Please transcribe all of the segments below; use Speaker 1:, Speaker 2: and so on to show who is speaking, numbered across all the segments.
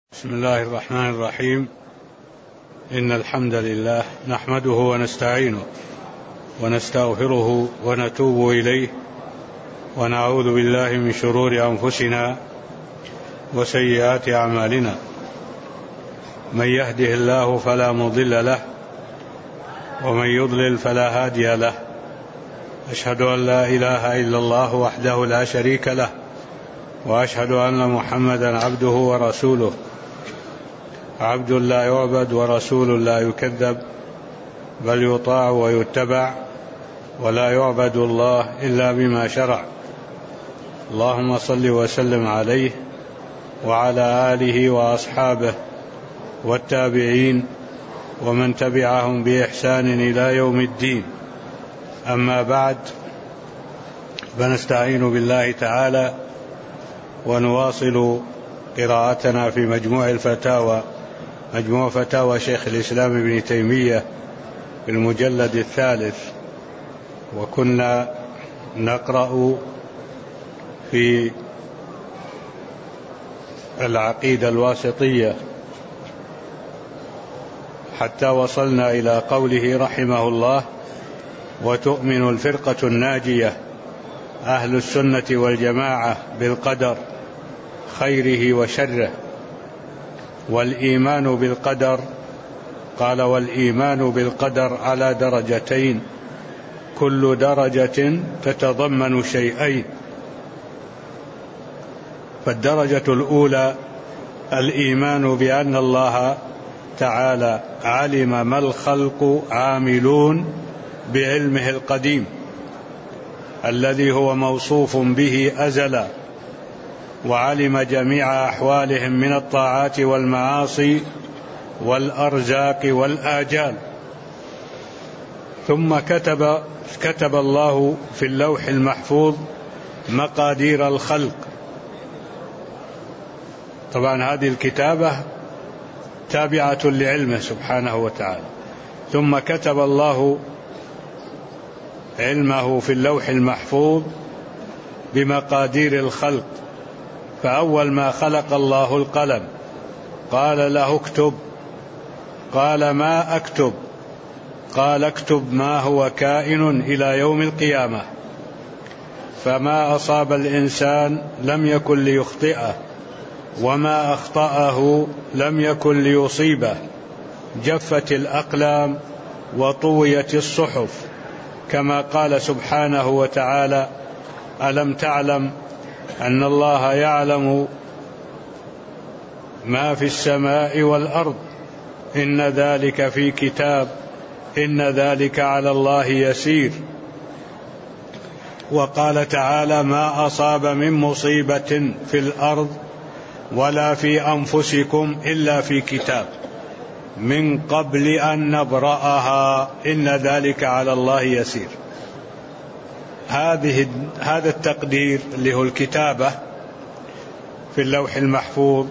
Speaker 1: بسم الله الرحمن الرحيم. إن الحمد لله نحمده ونستعينه ونستغفره ونتوب إليه ونعوذ بالله من شرور أنفسنا وسيئات أعمالنا. من يهده الله فلا مضل له ومن يضلل فلا هادي له. أشهد أن لا إله إلا الله وحده لا شريك له وأشهد أن محمدا عبده ورسوله، عبد لا يعبد ورسول لا يكذب، بل يطاع ويتبع، ولا يعبد الله إلا بما شرع. اللهم صل وسلم عليه وعلى آله وأصحابه والتابعين ومن تبعهم بإحسان إلى يوم الدين. أما بعد، فنستعين بالله تعالى ونواصل قراءتنا في مجموع فتاوى شيخ الإسلام ابن تيمية في المجلد الثالث، وكنا نقرأ في العقيدة الواسطية حتى وصلنا إلى قوله رحمه الله: وتؤمن الفرقة الناجية أهل السنة والجماعة بالقدر خيره وشره. والإيمان بالقدر، قال: والإيمان بالقدر على درجتين، كل درجة تتضمن شيئين. فالدرجة الأولى الإيمان بأن الله تعالى علم ما الخلق عاملون بعلمه القديم الذي هو موصوف به أزلا، وعلم جميع أحوالهم من الطاعات والمعاصي والأرزاق والآجال. ثم كتب الله في اللوح المحفوظ مقادير الخلق. طبعا هذه الكتابة تابعة لعلمه سبحانه وتعالى. ثم كتب الله علمه في اللوح المحفوظ بمقادير الخلق. فأول ما خلق الله القلم قال له اكتب، قال: ما أكتب؟ قال: اكتب ما هو كائن إلى يوم القيامة. فما أصاب الإنسان لم يكن ليخطئه، وما أخطأه لم يكن ليصيبه. جفت الأقلام وطويت الصحف، كما قال سبحانه وتعالى: ألم تعلم أن الله يعلم ما في السماء والأرض، إن ذلك في كتاب، إن ذلك على الله يسير. وقال تعالى: ما أصاب من مصيبة في الأرض ولا في أنفسكم إلا في كتاب من قبل أن نبرأها، إن ذلك على الله يسير. هذا التقدير اللي هو الكتابة في اللوح المحفوظ،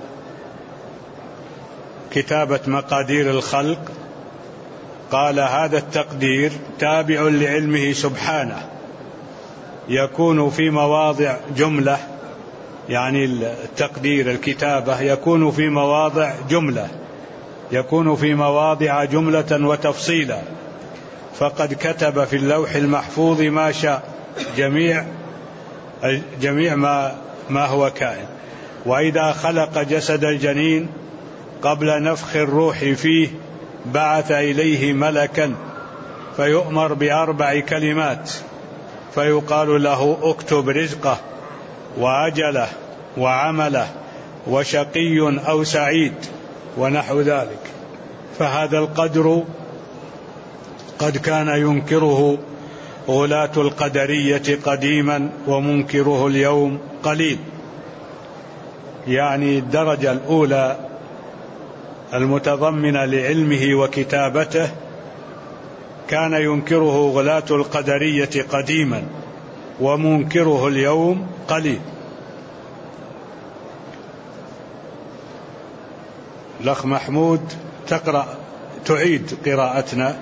Speaker 1: كتابة مقادير الخلق، قال: هذا التقدير تابع لعلمه سبحانه، يكون في مواضع جملة، يعني التقدير الكتابة يكون في مواضع جملة، يكون في مواضع جملة وتفصيلا. فقد كتب في اللوح المحفوظ ما شاء، جميع ما هو كائن. وإذا خلق جسد الجنين قبل نفخ الروح فيه بعث إليه ملكا فيؤمر ب4 كلمات، فيقال له: اكتب رزقه وأجله وعمله وشقي أو سعيد، ونحو ذلك. فهذا القدر قد كان ينكره غلاة القدرية قديما، ومنكره اليوم قليل. يعني الدرجة الأولى المتضمنة لعلمه وكتابته كان ينكره غلاة القدرية قديما، ومنكره اليوم قليل. الأخ محمود تعيد قراءتنا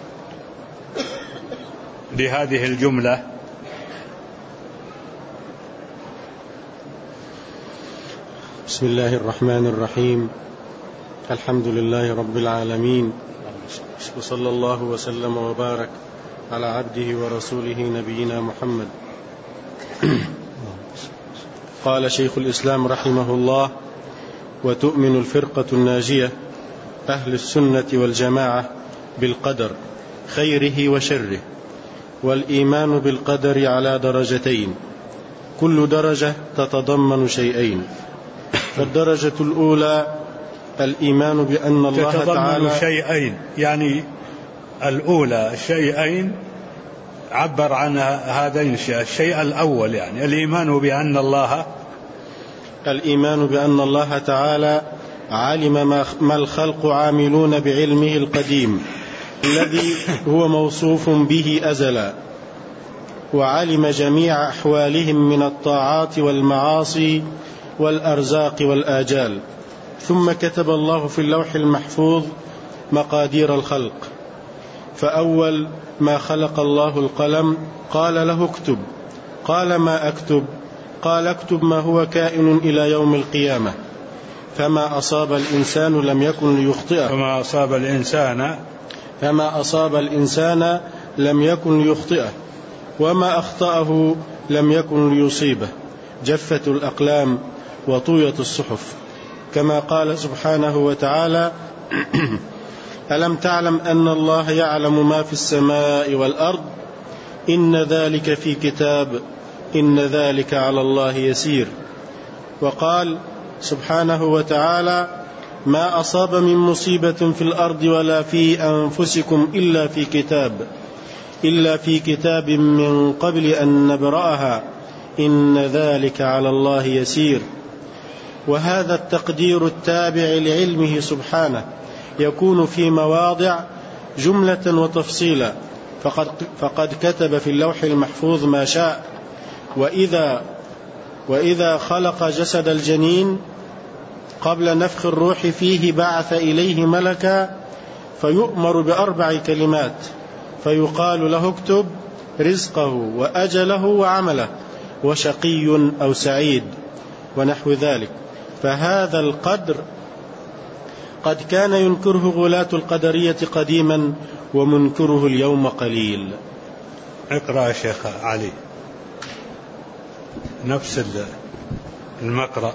Speaker 1: لهذه الجملة.
Speaker 2: بسم الله الرحمن الرحيم. الحمد لله رب العالمين، وصلى الله وسلم وبارك على عبده ورسوله نبينا محمد. قال شيخ الإسلام رحمه الله: وتؤمن الفرقة الناجية أهل السنة والجماعة بالقدر خيره وشره. والإيمان بالقدر على درجتين، كل درجة تتضمن شيئين. فالدرجة الأولى الإيمان بأن الله تعالى
Speaker 1: تتضمن شيئين، يعني الأولى شيئين عبر عن هذين الشيء الأول، يعني الإيمان بأن الله تعالى علم ما الخلق عاملون بعلمه القديم الذي هو موصوف به أزلا، وعلم جميع أحوالهم من الطاعات والمعاصي والأرزاق والآجال. ثم كتب الله في اللوح المحفوظ مقادير الخلق. فأول ما خلق الله القلم قال له اكتب. قال ما أكتب؟ قال اكتب ما هو كائن إلى يوم القيامة. فما أصاب الإنسان لم يكن ليخطئه. فما أصاب الإنسان لم يكن ليخطئه، وما أخطأه لم يكن ليصيبه. جفت الأقلام وطويت الصحف، كما قال سبحانه وتعالى: ألم تعلم أن الله يعلم ما في السماء والأرض، إن ذلك في كتاب، إن ذلك على الله يسير. وقال سبحانه وتعالى: ما أصاب من مصيبة في الأرض ولا في أنفسكم إلا في كتاب من قبل أن نبرأها، إن ذلك على الله يسير. وهذا التقدير التابع لعلمه سبحانه يكون في مواضع جملة وتفصيلا، فقد كتب في اللوح المحفوظ ما شاء. وإذا خلق جسد الجنين قبل نفخ الروح فيه بعث إليه ملكا فيؤمر ب4 كلمات، فيقال له اكتب رزقه وأجله وعمله وشقي أو سعيد ونحو ذلك. فهذا القدر قد كان ينكره غلاة القدرية قديما، ومنكره اليوم قليل. اقرأ يا شيخ علي نفس المقرأ.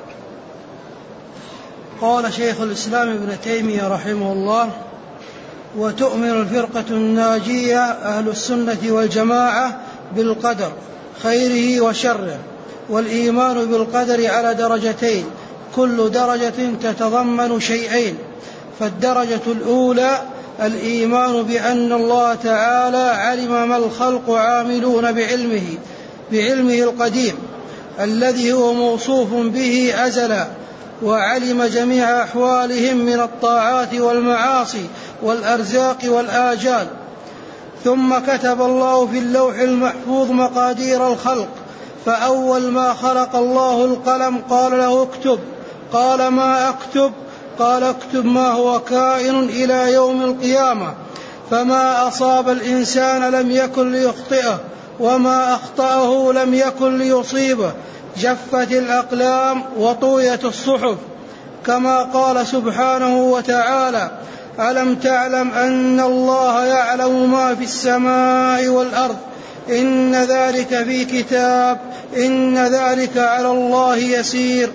Speaker 3: قال شيخ الإسلام ابن تيمية رحمه الله: وتؤمن الفرقة الناجية أهل السنة والجماعة بالقدر خيره وشره. والإيمان بالقدر على درجتين، كل درجة تتضمن شيئين. فالدرجة الأولى الإيمان بأن الله تعالى علم ما الخلق عاملون بعلمه القديم الذي هو موصوف به أزلا، وعلم جميع أحوالهم من الطاعات والمعاصي والأرزاق والآجال. ثم كتب الله في اللوح المحفوظ مقادير الخلق. فأول ما خلق الله القلم قال له اكتب. قال ما أكتب؟ قال اكتب ما هو كائن إلى يوم القيامة. فما أصاب الإنسان لم يكن ليخطئه، وما أخطأه لم يكن ليصيبه. جفت الأقلام وطويت الصحف، كما قال سبحانه وتعالى: ألم تعلم أن الله يعلم ما في السماء والأرض، إن ذلك في كتاب، إن ذلك على الله يسير.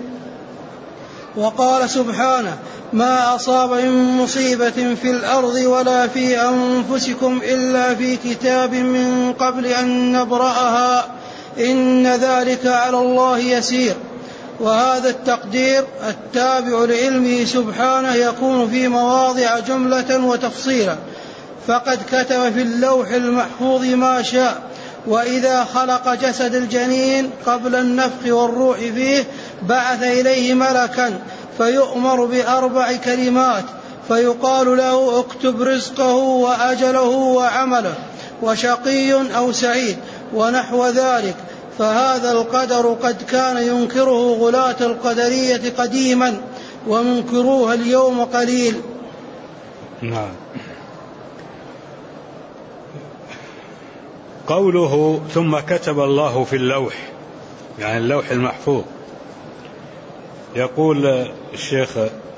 Speaker 3: وقال سبحانه: ما أصاب من مصيبة في الأرض ولا في أنفسكم إلا في كتاب من قبل أن نبرأها، إن ذلك على الله يسير. وهذا التقدير التابع لعلمه سبحانه يكون في مواضع جملة وتفصيلا، فقد كتب في اللوح المحفوظ ما شاء. وإذا خلق جسد الجنين قبل النفخ والروح فيه بعث إليه ملكا فيؤمر ب4 كلمات، فيقال له اكتب رزقه وأجله وعمله وشقي أو سعيد ونحو ذلك. فهذا القدر قد كان ينكره غلاة القدرية قديما، ومنكروها اليوم قليل.
Speaker 1: نعم. قوله ثم كتب الله في اللوح، يعني اللوح المحفوظ، يقول الشيخ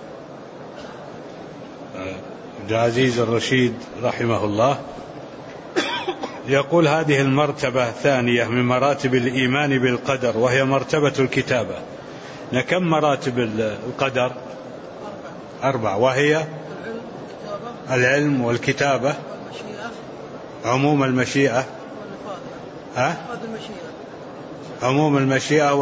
Speaker 1: عبد العزيز الرشيد رحمه الله، يقول هذه المرتبة الثانية من مراتب الإيمان بالقدر وهي مرتبة الكتابة. كم مراتب القدر؟ 4، وهي العلم والكتابة، عموم المشيئة، عموم المشيئة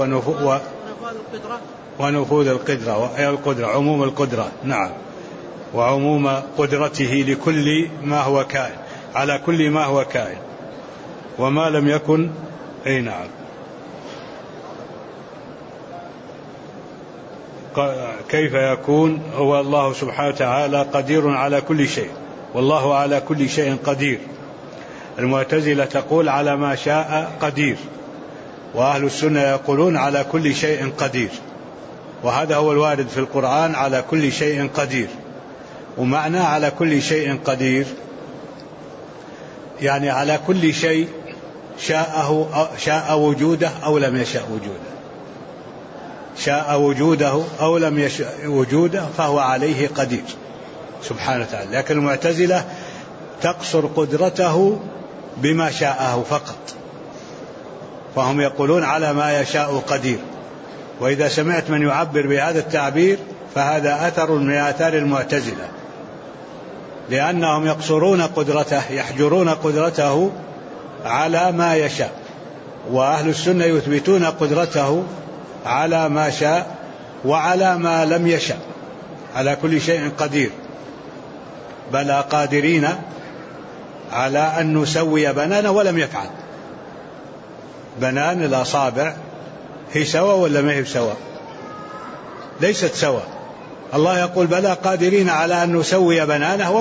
Speaker 1: ونفوذ القدرة، عموم القدرة، نعم، وعموم قدرته لكل ما هو كائن، على كل ما هو كائن وما لم يكن، أي نعم. كيف يكون؟ هو الله سبحانه وتعالى قدير على كل شيء، والله على كل شيء قدير. المعتزلة تقول على ما شاء قدير، وأهل السنة يقولون على كل شيء قدير، وهذا هو الوارد في القرآن، على كل شيء قدير. ومعنى على كل شيء قدير يعني على كل شيء شاء وجوده أو لم يشاء وجوده، شاء وجوده أو لم يشاء وجوده فهو عليه قدير سبحانه وتعالى. لكن المعتزلة تقصر قدرته بما شاءه فقط، فهم يقولون على ما يشاء قدير. وإذا سمعت من يعبر بهذا التعبير فهذا أثر من آثار المعتزلة، لأنهم يقصرون قدرته، يحجرون قدرته على ما يشاء، وأهل السنة يثبتون قدرته على ما شاء وعلى ما لم يشاء، على كل شيء قدير. بل قادرين على أن نسوي بنانا ولم يفعل. بنان الأصابع هي سوا ولا ما هي سوا؟ ليست سوا. الله يقول بلى قادرين على أن نسوي بنانه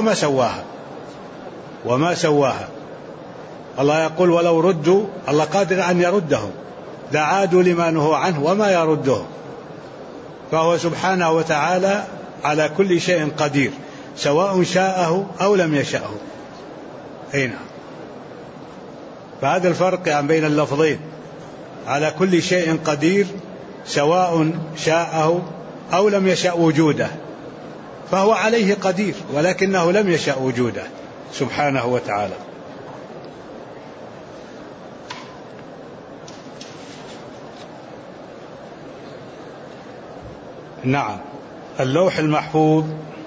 Speaker 1: وما سواها. الله يقول ولو ردوا، الله قادر أن يردهم، لعادوا لما نهوا عنه وما يردهم. فهو سبحانه وتعالى على كل شيء قدير، سواء شاءه أو لم يشاءه. نعم. فهذا الفرق بين اللفظين، على كل شيء قدير سواء شاءه أو لم يشاء وجوده، فهو عليه قدير ولكنه لم يشاء وجوده سبحانه وتعالى. نعم. اللوح المحفوظ،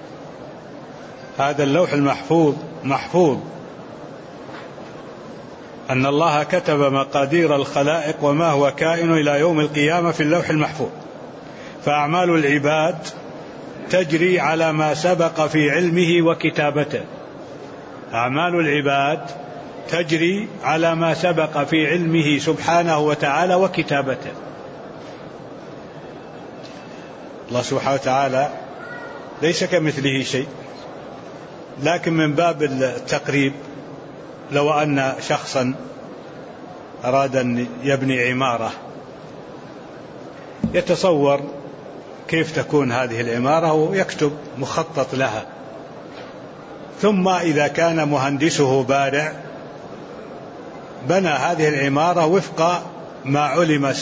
Speaker 1: هذا اللوح المحفوظ محفوظ، أن الله كتب مقادير الخلائق وما هو كائن إلى يوم القيامة في اللوح المحفوظ. فأعمال العباد تجري على ما سبق في علمه وكتابته. أعمال العباد تجري على ما سبق في علمه سبحانه وتعالى وكتابته. الله سبحانه وتعالى ليس كمثله شيء، لكن من باب التقريب، لو أن شخصا أراد أن يبني عمارة يتصور كيف تكون هذه العمارة ويكتب مخطط لها، ثم إذا كان مهندسه بارع بنى هذه العمارة وفق ما علم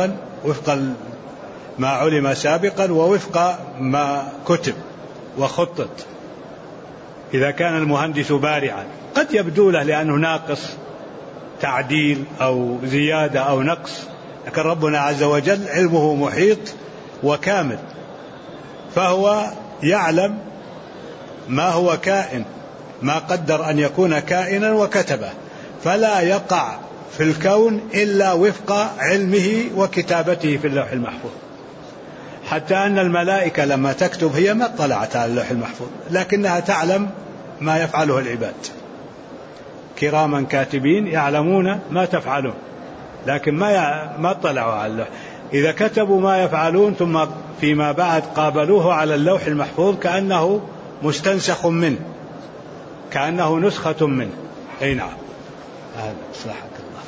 Speaker 1: سابقا ووفق ما كتب وخطط. إذا كان المهندس بارعا قد يبدو له لأنه ناقص تعديل أو زيادة أو نقص، لكن ربنا عز وجل علمه محيط وكامل، فهو يعلم ما هو كائن، ما قدر أن يكون كائنا وكتبه، فلا يقع في الكون إلا وفق علمه وكتابته في اللوح المحفوظ. حتى أن الملائكة لما تكتب هي ما اطلعت على اللوح المحفوظ، لكنها تعلم ما يفعله العباد، كراما كاتبين يعلمون ما تفعلون، لكن ما اطلعوا على اللوح. إذا كتبوا ما يفعلون ثم فيما بعد قابلوه على اللوح المحفوظ كأنه مستنسخ منه، كأنه نسخة منه. أي نعم. هذا صحة الله.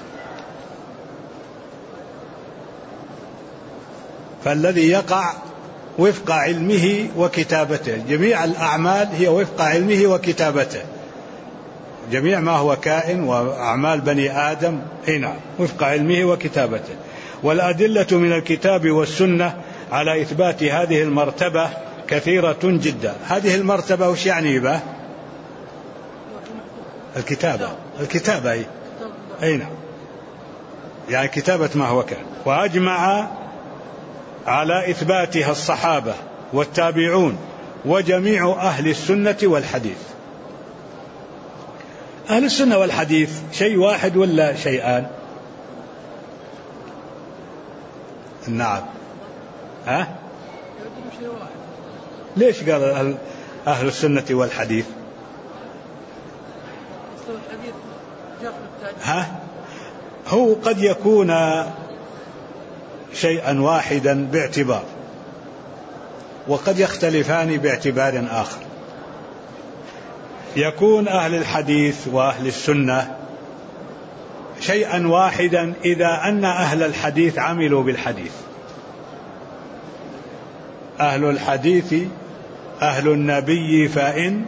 Speaker 1: فالذي يقع وفق علمه وكتابته، جميع الأعمال هي وفق علمه وكتابته، جميع ما هو كائن وأعمال بني آدم نعم وفق علمه وكتابته. والأدلة من الكتاب والسنة على إثبات هذه المرتبة كثيرة جدا. هذه المرتبة وش يعني به؟ الكتابة أي نعم، يعني كتابة ما هو كان. وأجمع على إثباتها الصحابة والتابعون وجميع أهل السنة والحديث. أهل السنة والحديث شيء واحد ولا شيئان؟ نعم. ليش قال أهل السنة والحديث؟ هو قد يكون شيئا واحدا باعتبار، وقد يختلفان باعتبار آخر. يكون أهل الحديث وأهل السنة شيئا واحدا إذا أن أهل الحديث عملوا بالحديث. أهل الحديث أهل النبي، فإن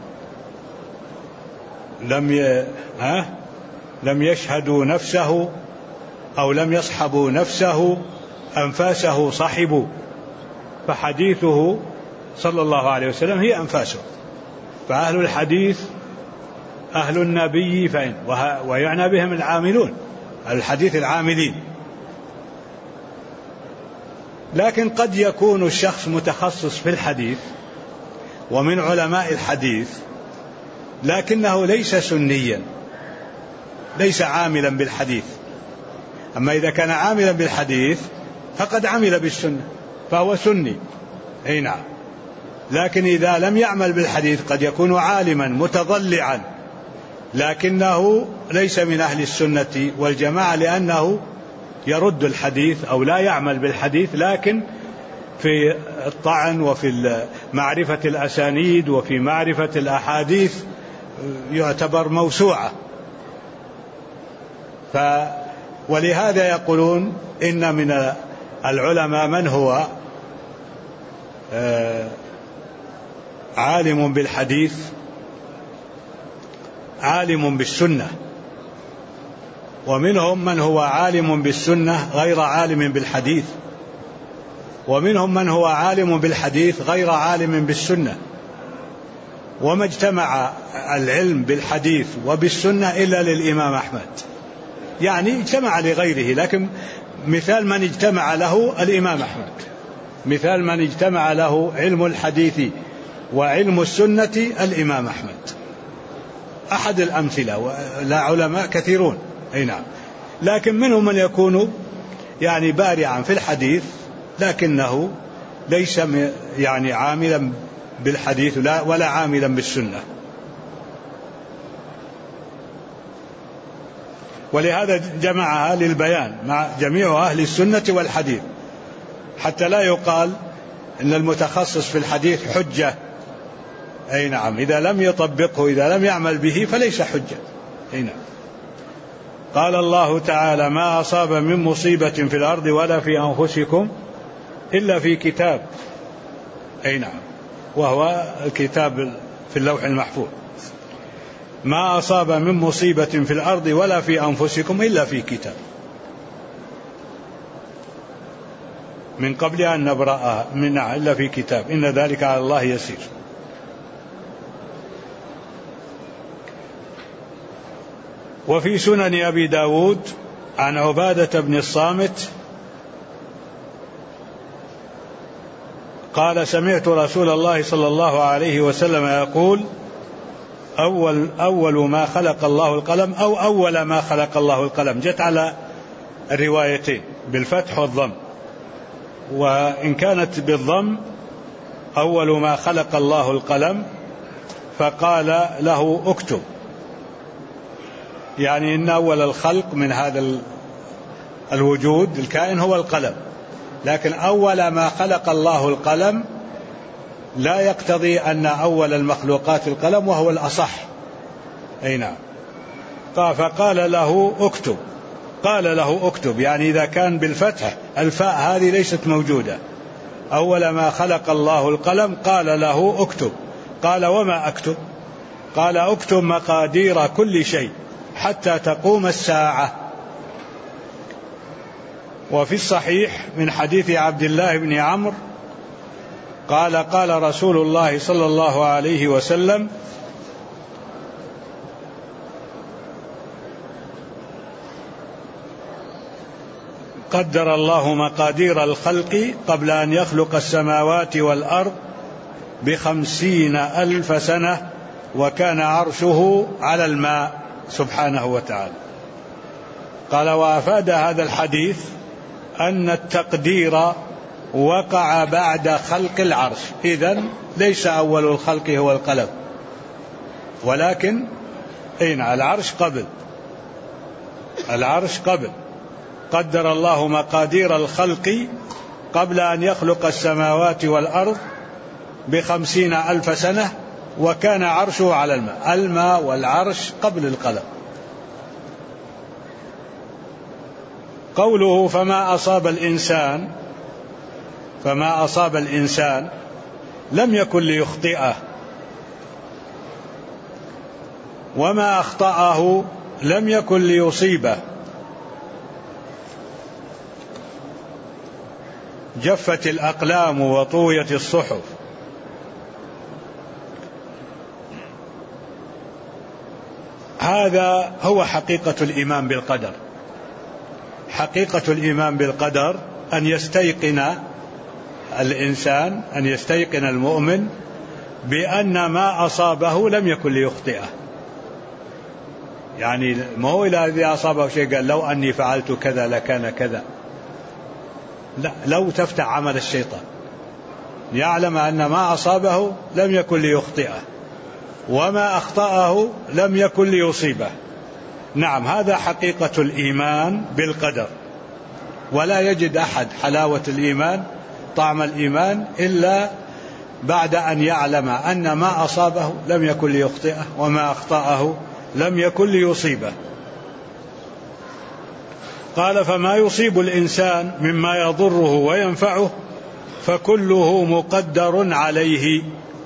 Speaker 1: لم يشهدوا نفسه أو لم يصحبوا نفسه أنفاسه صحبوا، فحديثه صلى الله عليه وسلم هي أنفاسه. فأهل الحديث أهل النبي فإن، ويعنى بهم العاملون، الحديث العاملين. لكن قد يكون الشخص متخصص في الحديث ومن علماء الحديث، لكنه ليس سنيا، ليس عاملا بالحديث. أما إذا كان عاملا بالحديث فقد عمل بالسنة فهو سني، أي نعم. لكن إذا لم يعمل بالحديث قد يكون عالما متضلعا، لكنه ليس من أهل السنة والجماعة، لأنه يرد الحديث أو لا يعمل بالحديث، لكن في الطعن وفي معرفة الأسانيد وفي معرفة الأحاديث يعتبر موسوعة. ولهذا يقولون إن من العلماء من هو عالم بالحديث عالم بالسنة، ومنهم من هو عالم بالسنة غير عالم بالحديث، ومنهم من هو عالم بالحديث غير عالم بالسنة. وما اجتمع العلم بالحديث وبالسنة إلا للإمام أحمد، يعني اجتمع لغيره، لكن مثال من اجتمع له الإمام أحمد، مثال من اجتمع له علم الحديث وعلم السنة الإمام أحمد، أحد الأمثلة، لا علماء كثيرون، أي نعم. لكن منهم من يكون يعني بارعا في الحديث لكنه ليس يعني عاملا بالحديث ولا عاملا بالسنة. ولهذا جمعها للبيان مع جميع أهل السنة والحديث، حتى لا يقال إن المتخصص في الحديث حجة، أي نعم، إذا لم يطبقه إذا لم يعمل به فليس حجة، أي نعم. قال الله تعالى: ما أصاب من مصيبة في الأرض ولا في أنفسكم إلا في كتاب، أي نعم، وهو الكتاب في اللوح المحفوظ. ما أصاب من مصيبة في الأرض ولا في أنفسكم إلا في كتاب من قبل أن نبرأها إلا في كتاب إن ذلك على الله يسير. وفي سنن أبي داود عن عبادة بن الصامت قال: سمعت رسول الله صلى الله عليه وسلم يقول: أول ما خلق الله القلم، أو أول ما خلق الله القلم، جت على الروايتين بالفتح والضم، وإن كانت بالضم أول ما خلق الله القلم فقال له: اكتب، يعني إن أول الخلق من هذا الوجود الكائن هو القلم، لكن أول ما خلق الله القلم لا يقتضي أن أول المخلوقات القلم، وهو الأصح، أي نعم. فقال له: اكتب، قال له: اكتب، يعني إذا كان بالفتح الفاء هذه ليست موجودة. أول ما خلق الله القلم قال له: اكتب. قال: وما أكتب؟ قال: اكتب مقادير كل شيء حتى تقوم الساعة. وفي الصحيح من حديث عبد الله بن عمرو قال قال رسول الله صلى الله عليه وسلم: قدر الله مقادير الخلق قبل أن يخلق السماوات والأرض 50,000 سنة وكان عرشه على الماء سبحانه وتعالى. قال: وأفاد هذا الحديث أن التقدير وقع بعد خلق العرش، إذن ليس أول الخلق هو القلم، ولكن العرش قبل. قدر الله مقادير الخلق قبل أن يخلق السماوات والأرض 50,000 سنة وكان عرشه على الماء. الماء والعرش قبل القلم. قوله فما أصاب الإنسان لم يكن ليخطئه، وما أخطأه لم يكن ليصيبه. جفت الأقلام وطويت الصحف. هذا هو حقيقة الإيمان بالقدر. حقيقة الإيمان بالقدر أن يستيقن الإنسان، أن يستيقن المؤمن بأن ما أصابه لم يكن ليخطئه. يعني ما هو الذي أصابه شيء قال لو أني فعلت كذا لكان كذا، لا، لو تفتح عمل الشيطان. يعلم أن ما أصابه لم يكن ليخطئه وما أخطأه لم يكن ليصيبه. نعم، هذا حقيقة الإيمان بالقدر. ولا يجد أحد حلاوة الإيمان، طعم الإيمان، إلا بعد أن يعلم أن ما أصابه لم يكن ليخطئه وما أخطأه لم يكن ليصيبه. قال فما يصيب الإنسان مما يضره وينفعه فكله مقدر عليه.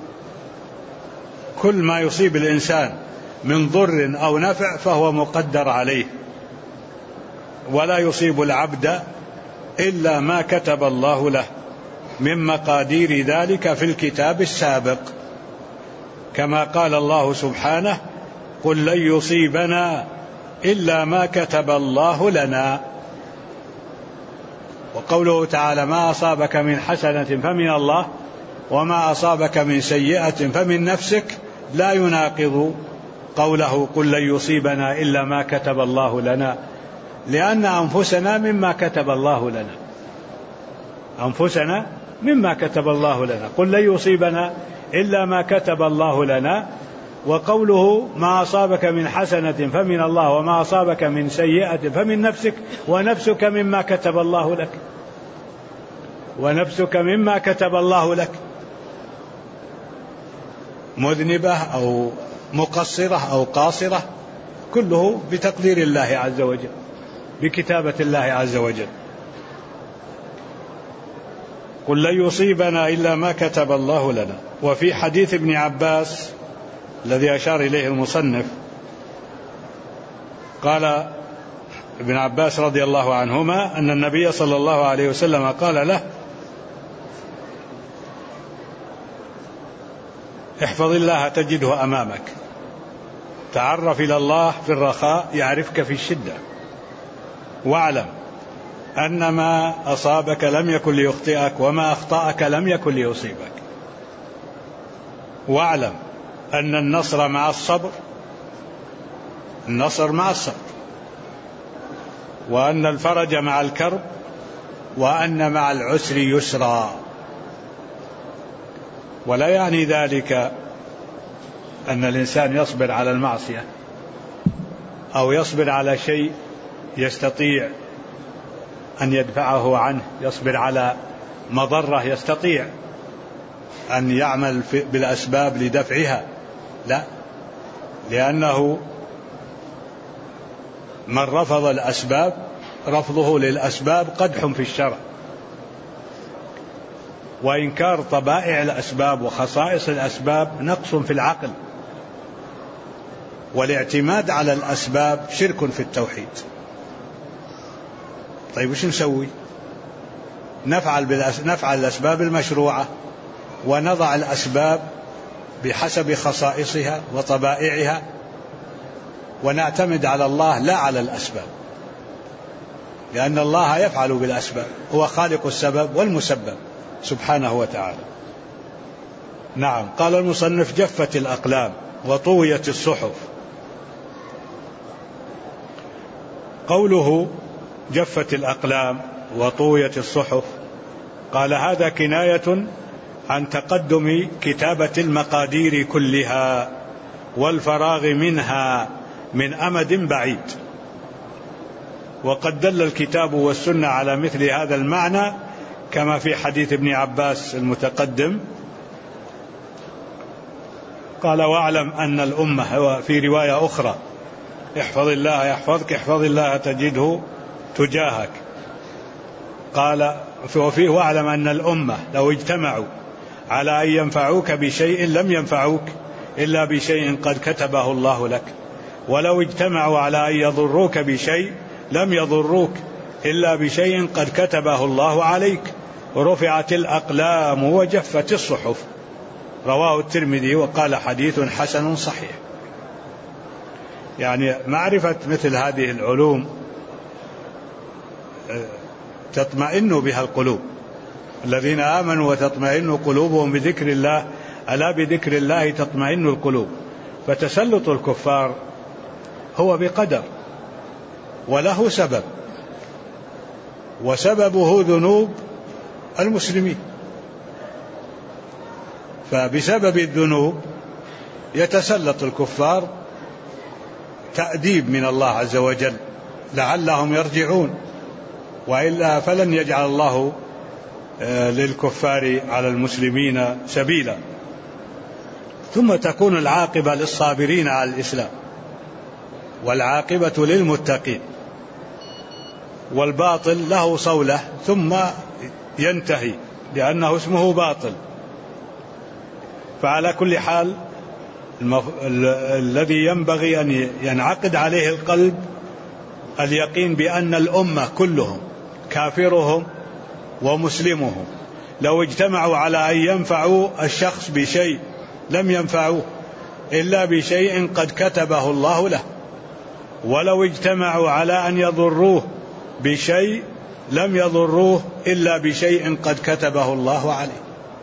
Speaker 1: كل ما يصيب الإنسان من ضر أو نفع فهو مقدر عليه، ولا يصيب العبد إلا ما كتب الله له من مقادير ذلك في الكتاب السابق، كما قال الله سبحانه: قل لن يصيبنا إلا ما كتب الله لنا. وقوله تعالى: ما أصابك من حسنة فمن الله وما أصابك من سيئة فمن نفسك، لا يناقض قوله: قل لن يصيبنا إلا ما كتب الله لنا، لأن أنفسنا مما كتب الله لنا. أنفسنا مما كتب الله لنا. قل لن يصيبنا إلا ما كتب الله لنا. وقوله: ما أصابك من حسنة فمن الله وما أصابك من سيئة فمن نفسك، ونفسك مما كتب الله لك، ونفسك مما كتب الله لك، مذنبة أو مقصرة أو قاصرة، كله بتقدير الله عز وجل، بكتابة الله عز وجل. قل لن يصيبنا إلا ما كتب الله لنا. وفي حديث ابن عباس الذي أشار إليه المصنف، قال ابن عباس رضي الله عنهما أن النبي صلى الله عليه وسلم قال له: احفظ الله تجده أمامك، تعرف إلى الله في الرخاء يعرفك في الشدة، واعلم أن ما أصابك لم يكن ليخطئك وما أخطأك لم يكن ليصيبك، واعلم أن النصر مع الصبر، النصر مع الصبر، وأن الفرج مع الكرب، وأن مع العسر يسرا. ولا يعني ذلك أن الإنسان يصبر على المعصية أو يصبر على شيء يستطيع أن يدفعه عنه، يصبر على مضرة يستطيع أن يعمل بالأسباب لدفعها، لا، لأنه من رفض الأسباب رفضه للأسباب قدح في الشرع، وإنكار طبائع الأسباب وخصائص الأسباب نقص في العقل، والاعتماد على الأسباب شرك في التوحيد. طيب وش نسوي؟ نفعل الأسباب المشروعة ونضع الأسباب بحسب خصائصها وطبائعها، ونعتمد على الله لا على الأسباب، لأن الله يفعل بالأسباب، هو خالق السبب والمسبب سبحانه وتعالى. نعم. قال المصنف: جفت الأقلام وطويت الصحف. قوله جفت الأقلام وطويت الصحف، قال هذا كناية عن تقدم كتابة المقادير كلها والفراغ منها من أمد بعيد، وقد دل الكتاب والسنة على مثل هذا المعنى، كما في حديث ابن عباس المتقدم قال: واعلم أن الأمة، في رواية أخرى: احفظ الله يحفظك، احفظ الله تجده تجاهك. قال وفيه: واعلم أن الأمة لو اجتمعوا على أن ينفعوك بشيء لم ينفعوك إلا بشيء قد كتبه الله لك، ولو اجتمعوا على أن يضروك بشيء لم يضروك إلا بشيء قد كتبه الله عليك، رفعت الأقلام وجفت الصحف. رواه الترمذي وقال: حديث حسن صحيح. يعني معرفة مثل هذه العلوم تطمئن بها القلوب. الذين آمنوا وتطمئن قلوبهم بذكر الله، ألا بذكر الله تطمئن القلوب. فتسلط الكفار هو بقدر وله سبب، وسببه ذنوب المسلمين، فبسبب الذنوب يتسلط الكفار تأديب من الله عز وجل لعلهم يرجعون، وإلا فلن يجعل الله للكفار على المسلمين سبيلا. ثم تكون العاقبة للصابرين على الإسلام، والعاقبة للمتقين، والباطل له صولة ثم ينتهي لأنه اسمه باطل. فعلى كل حال الذي ينبغي أن ينعقد عليه القلب اليقين بأن الأمة كلهم، كافرهم ومسلمهم، لو اجتمعوا على أن ينفعوا الشخص بشيء لم ينفعوه إلا بشيء قد كتبه الله له، ولو اجتمعوا على أن يضروه بشيء لم يضروه إلا بشيء قد كتبه الله عليه.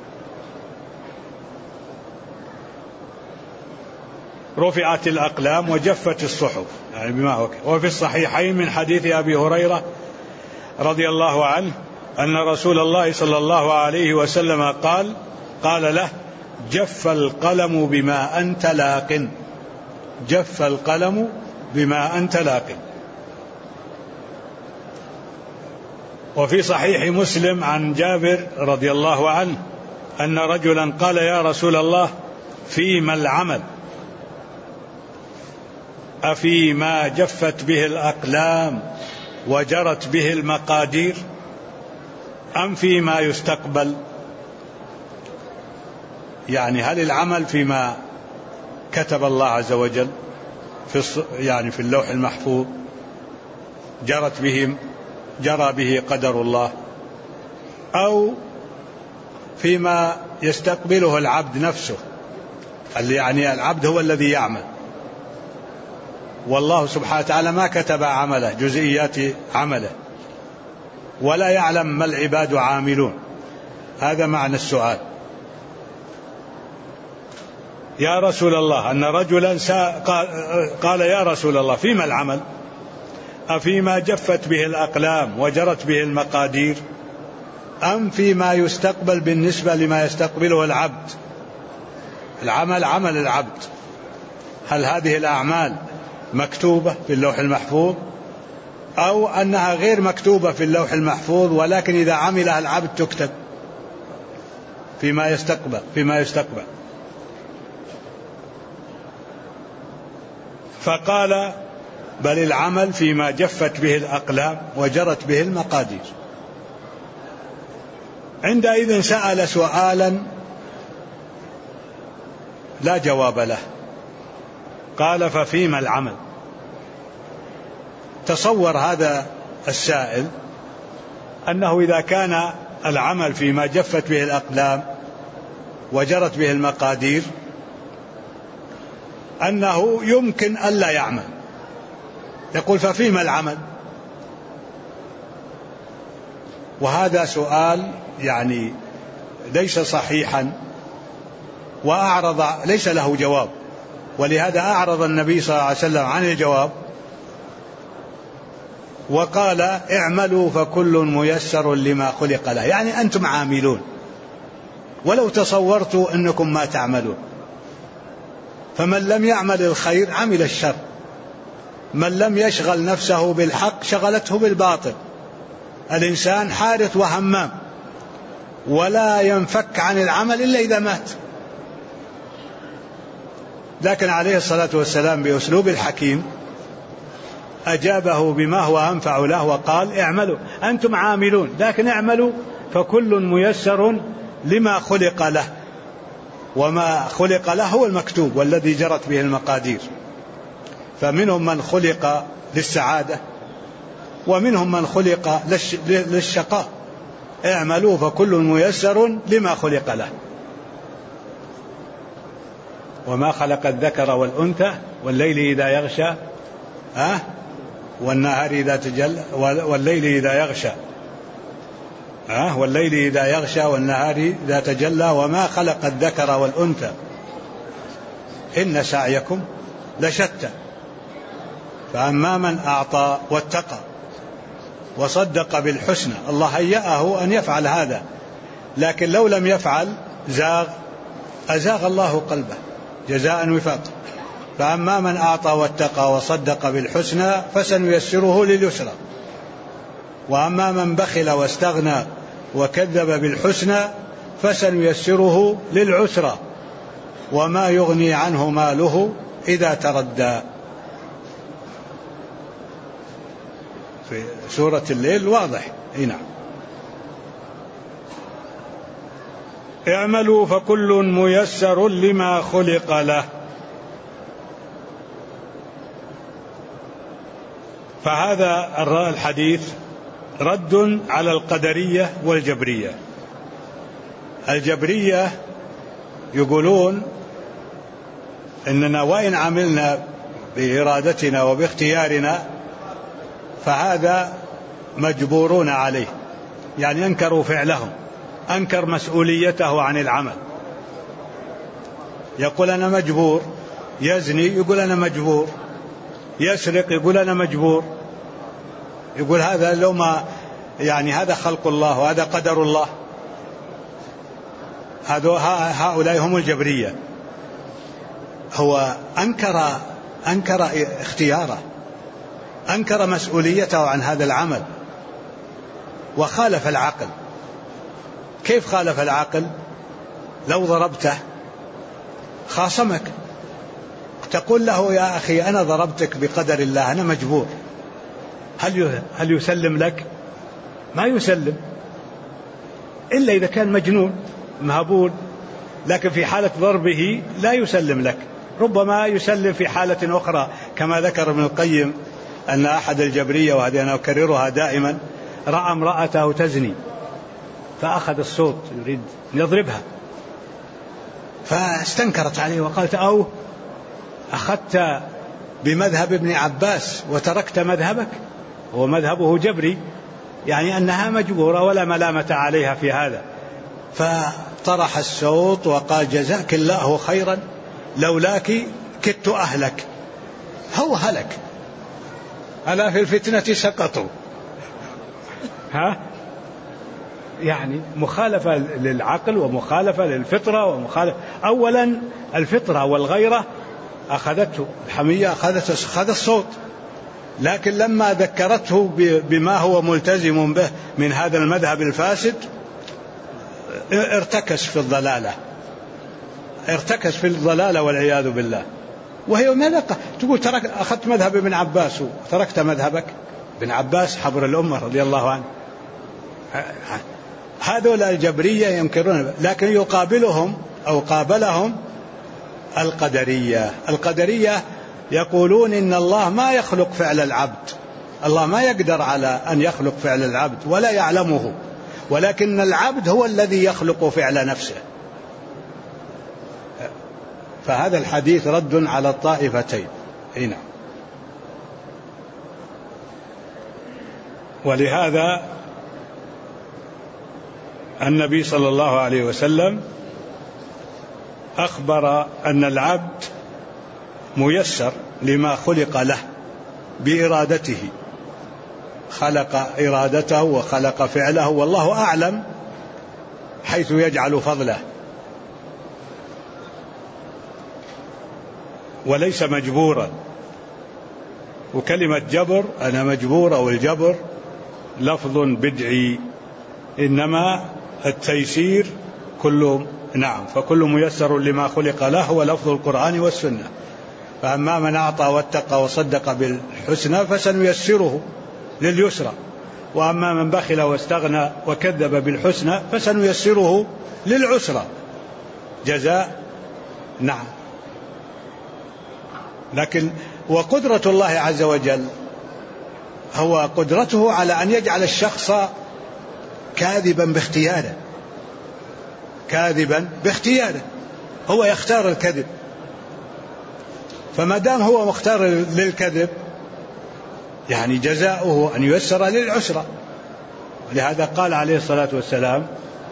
Speaker 1: رفعت الأقلام وجفت الصحف، يعني بما هو. وفي الصحيحين من حديث أبي هريرة رضي الله عنه أن رسول الله صلى الله عليه وسلم قال له: جف القلم بما أنت لاق، جف القلم بما أنت لاق. وفي صحيح مسلم عن جابر رضي الله عنه أن رجلا قال: يا رسول الله، فيما العمل؟ أفيما جفت به الأقلام وجرت به المقادير، أم فيما يستقبل؟ يعني هل العمل فيما كتب الله عز وجل في اللوح المحفوظ جرى به قدر الله، أو فيما يستقبله العبد نفسه، يعني العبد هو الذي يعمل، والله سبحانه وتعالى ما كتب عمله، جزئيات عمله، ولا يعلم ما العباد عاملون. هذا معنى السؤال. يا رسول الله، أن رجلا قال: يا رسول الله، فيما العمل؟ أفيما جفت به الأقلام وجرت به المقادير، أم فيما يستقبل بالنسبة لما يستقبله العبد؟ العمل عمل العبد، هل هذه الأعمال مكتوبة في اللوح المحفوظ، أو أنها غير مكتوبة في اللوح المحفوظ ولكن إذا عملها العبد تكتب فيما يستقبل؟ فقال: بل العمل فيما جفت به الأقلام وجرت به المقادير. عندئذ سأل سؤالا لا جواب له، قال: ففيما العمل؟ تصور هذا السائل أنه إذا كان العمل فيما جفت به الأقلام وجرت به المقادير أنه يمكن ألا يعمل. يقول ففيما العمل؟ وهذا سؤال يعني ليس صحيحا وأعرض، ليس له جواب، ولهذا أعرض النبي صلى الله عليه وسلم عن الجواب وقال اعملوا فكل ميسر لما خلق له، يعني أنتم عاملون ولو تصورتوا أنكم ما تعملون. فمن لم يعمل الخير عمل الشر، من لم يشغل نفسه بالحق شغلته بالباطل. الإنسان حارث وهمام ولا ينفك عن العمل إلا إذا مات. لكن عليه الصلاة والسلام بأسلوب الحكيم أجابه بما هو أنفع له وقال اعملوا، أنتم عاملون لكن اعملوا فكل ميسر لما خلق له، وما خلق له هو المكتوب والذي جرت به المقادير. فمنهم من خلق للسعادة ومنهم من خلق للشقاء. اعملوا فكل ميسر لما خلق له. وما خلق الذكر والأنثى والليل إذا يغشى والنهار إذا تجلى والليل إذا يغشى والليل إذا يغشى والنهار إذا تجلى وما خلق الذكر والأنثى إن سعيكم لشتى. فأما من أعطى واتقى وصدق بالحسنى، الله هيأه أن يفعل هذا، لكن لو لم يفعل أزاغ الله قلبه جزاء وفاقا. فأما من أعطى واتقى وصدق بالحسنى فسنيسره لليسرى، وأما من بخل واستغنى وكذب بالحسنى فسنيسره للعسرى، وما يغني عنه ماله إذا تردى. في سورة الليل واضح. نعم. اعملوا فكل ميسر لما خلق له. فهذا الحديث رد على القدرية والجبرية. الجبرية يقولون إننا وإن عملنا بإرادتنا وباختيارنا فهذا مجبورون عليه، يعني أنكروا فعلهم، أنكر مسؤوليته عن العمل. يقول أنا مجبور، يزني يقول أنا مجبور، يسرق يقول أنا مجبور. يقول هذا لو ما يعني هذا خلق الله وهذا قدر الله. هؤلاء هم الجبرية. هو أنكر اختياره، أنكر مسؤوليته عن هذا العمل وخالف العقل. كيف خالف العقل؟ لو ضربته خاصمك، تقول له يا أخي أنا ضربتك بقدر الله أنا مجبور، هل يسلم لك؟ ما يسلم إلا إذا كان مجنون مهبول، لكن في حالة ضربه لا يسلم لك. ربما يسلم في حالة أخرى، كما ذكر ابن القيم أن أحد الجبرية، وهذه أنا أكررها دائما، رأى امرأته تزني فأخذ الصوت يريد يضربها، فاستنكرت عليه وقالت أو أخذت بمذهب ابن عباس وتركت مذهبك، ومذهبه جبري، يعني أنها مجبورة ولا ملامة عليها في هذا. فطرح الصوت وقال جزاك الله خيرا لولاك كدت أهلك. هو هلك، ألا في الفتنة سقطوا. يعني مخالفة للعقل ومخالفة للفطرة ومخالفة. أولا الفطرة والغيرة أخذته، الحمية أخذ الصوت، لكن لما ذكرته بما هو ملتزم به من هذا المذهب الفاسد ارتكس في الضلالة والعياذ بالله. وهي ملقة تقول أخذت مذهب ابن عباس وتركت مذهبك. ابن عباس حبر الأمة رضي الله عنه. هذول الجبرية ينكرون، لكن يقابلهم أو قابلهم القدرية. القدرية يقولون إن الله ما يخلق فعل العبد الله ما يقدر على أن يخلق فعل العبد ولا يعلمه، ولكن العبد هو الذي يخلق فعل نفسه. فهذا الحديث رد على الطائفتين. هنا ولهذا النبي صلى الله عليه وسلم أخبر أن العبد ميسر لما خلق له بإرادته، خلق إرادته وخلق فعله، والله أعلم حيث يجعل فضله، وليس مجبورا. وكلمة جبر، أنا مجبور أو الجبر لفظ بدعي، إنما التيسير كله نعم، فكل ميسر لما خلق له هو لفظ القرآن والسنة. فأما من أعطى واتقى وصدق بالحسنى فسنيسره لليسرى، وأما من بخل واستغنى وكذب بالحسنى فسنيسره للعسرى. جزاء نعم. لكن وقدرة الله عز وجل هو قدرته على أن يجعل الشخص كاذبا باختياره، كاذبا باختياره، هو يختار الكذب. فما دام هو مختار للكذب يعني جزاؤه أن ييسر للعسرى. لهذا قال عليه الصلاة والسلام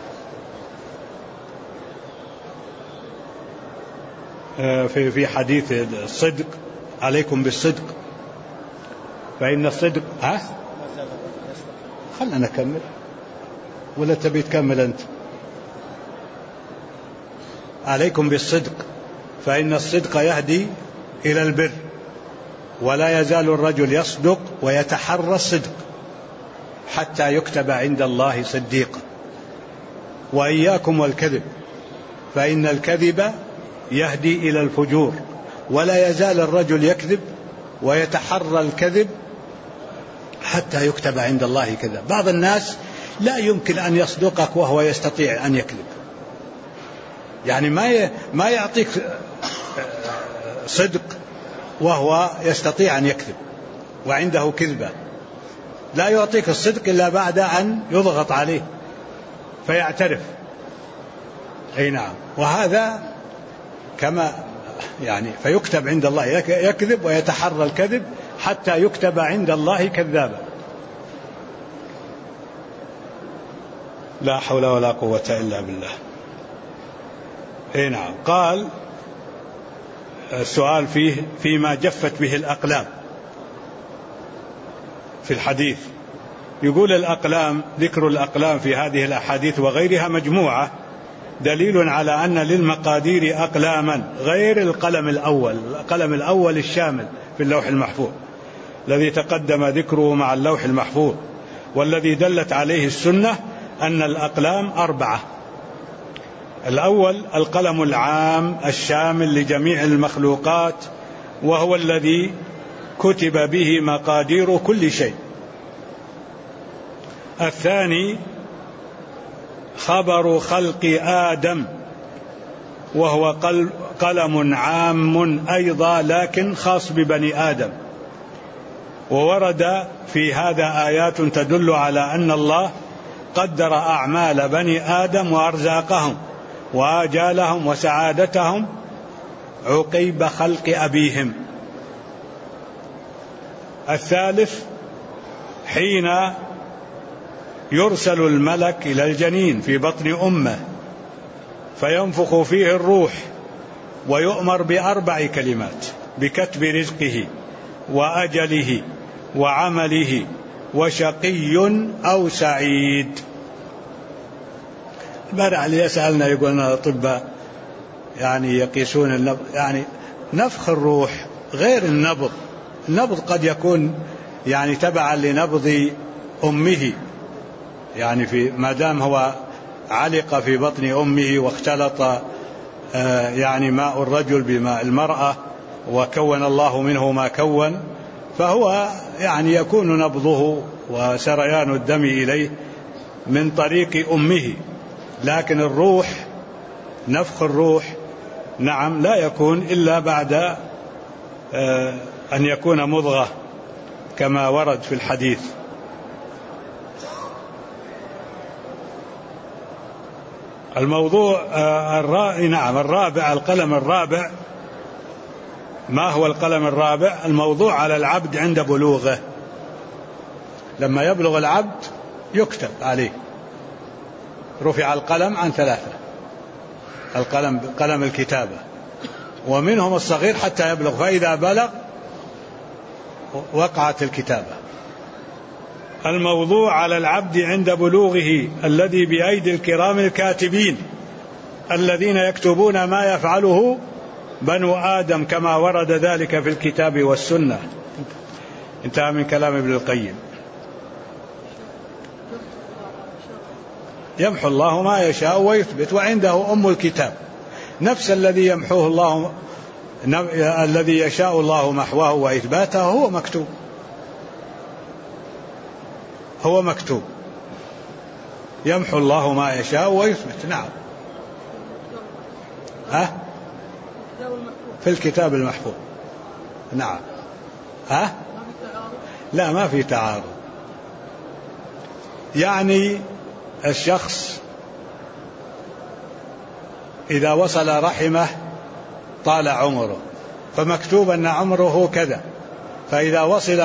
Speaker 1: في حديث الصدق: عليكم بالصدق فإن الصدق خلنا نكمل ولا تبي تكمل أنت؟ عليكم بالصدق فإن الصدق يهدي إلى البر، ولا يزال الرجل يصدق ويتحرى الصدق حتى يكتب عند الله صديقا. وإياكم والكذب فإن الكذب يهدي إلى الفجور، ولا يزال الرجل يكذب ويتحرى الكذب حتى يكتب عند الله كذا. بعض الناس لا يمكن أن يصدقك وهو يستطيع أن يكذب، يعني ما يعطيك صدق وهو يستطيع أن يكذب وعنده كذبة. لا يعطيك الصدق إلا بعد أن يضغط عليه فيعترف. أي نعم. وهذا كما يعني فيكتب عند الله يكذب ويتحرى الكذب حتى يكتب عند الله كذابا. لا حول ولا قوة إلا بالله. أي نعم. قال السؤال فيما جفت به الأقلام في الحديث. يقول الأقلام، ذكر الأقلام في هذه الأحاديث وغيرها مجموعة دليل على أن للمقادير أقلاما غير القلم الأول الشامل في اللوح المحفوظ الذي تقدم ذكره مع اللوح المحفوظ، والذي دلت عليه السنة أن الأقلام 4. الأول القلم العام الشامل لجميع المخلوقات، وهو الذي كتب به مقادير كل شيء. الثاني خبر خلق آدم، وهو قلم عام أيضا لكن خاص ببني آدم، وورد في هذا آيات تدل على أن الله قدر أعمال بني آدم وأرزاقهم وآجالهم وسعادتهم عقيب خلق أبيهم. الثالث حين يرسل الملك إلى الجنين في بطن أمه فينفخ فيه الروح ويؤمر ب4 كلمات: بكتب رزقه وأجله وعمله وشقي أو سعيد. البارح اللي يسألنا يقولنا الأطباء يعني يقيسون النبض، يعني نفخ الروح غير النبض. النبض قد يكون يعني تبعا لنبض أمه، يعني في ما دام هو علق في بطن أمه واختلط يعني ماء الرجل بماء المرأة وكون الله منه ما كون، فهو يعني يكون نبضه وسريان الدم إليه من طريق أمه. لكن الروح، نفخ الروح نعم لا يكون إلا بعد أن يكون مضغة كما ورد في الحديث. الموضوع الرابع، القلم الرابع. ما هو القلم الرابع؟ الموضوع على العبد عند بلوغه، لما يبلغ العبد يكتب عليه. رفع القلم عن 3، قلم الكتابة، ومنهم الصغير حتى يبلغ، فإذا بلغ وقعت الكتابة. الموضوع على العبد عند بلوغه الذي بأيدي الكرام الكاتبين الذين يكتبون ما يفعله بنو آدم كما ورد ذلك في الكتاب والسنة. انتهى من كلام ابن القيم. يمحو الله ما يشاء ويثبت، وعنده أم الكتاب، نفس الذي يمحوه الله، الذي يشاء الله محوه وإثباته هو مكتوب. يمحو الله ما يشاء ويثبت. نعم. في الكتاب المحفوظ. نعم. لا، ما في تعارض. يعني الشخص إذا وصل رحمه طال عمره، فمكتوب أن عمره كذا، فإذا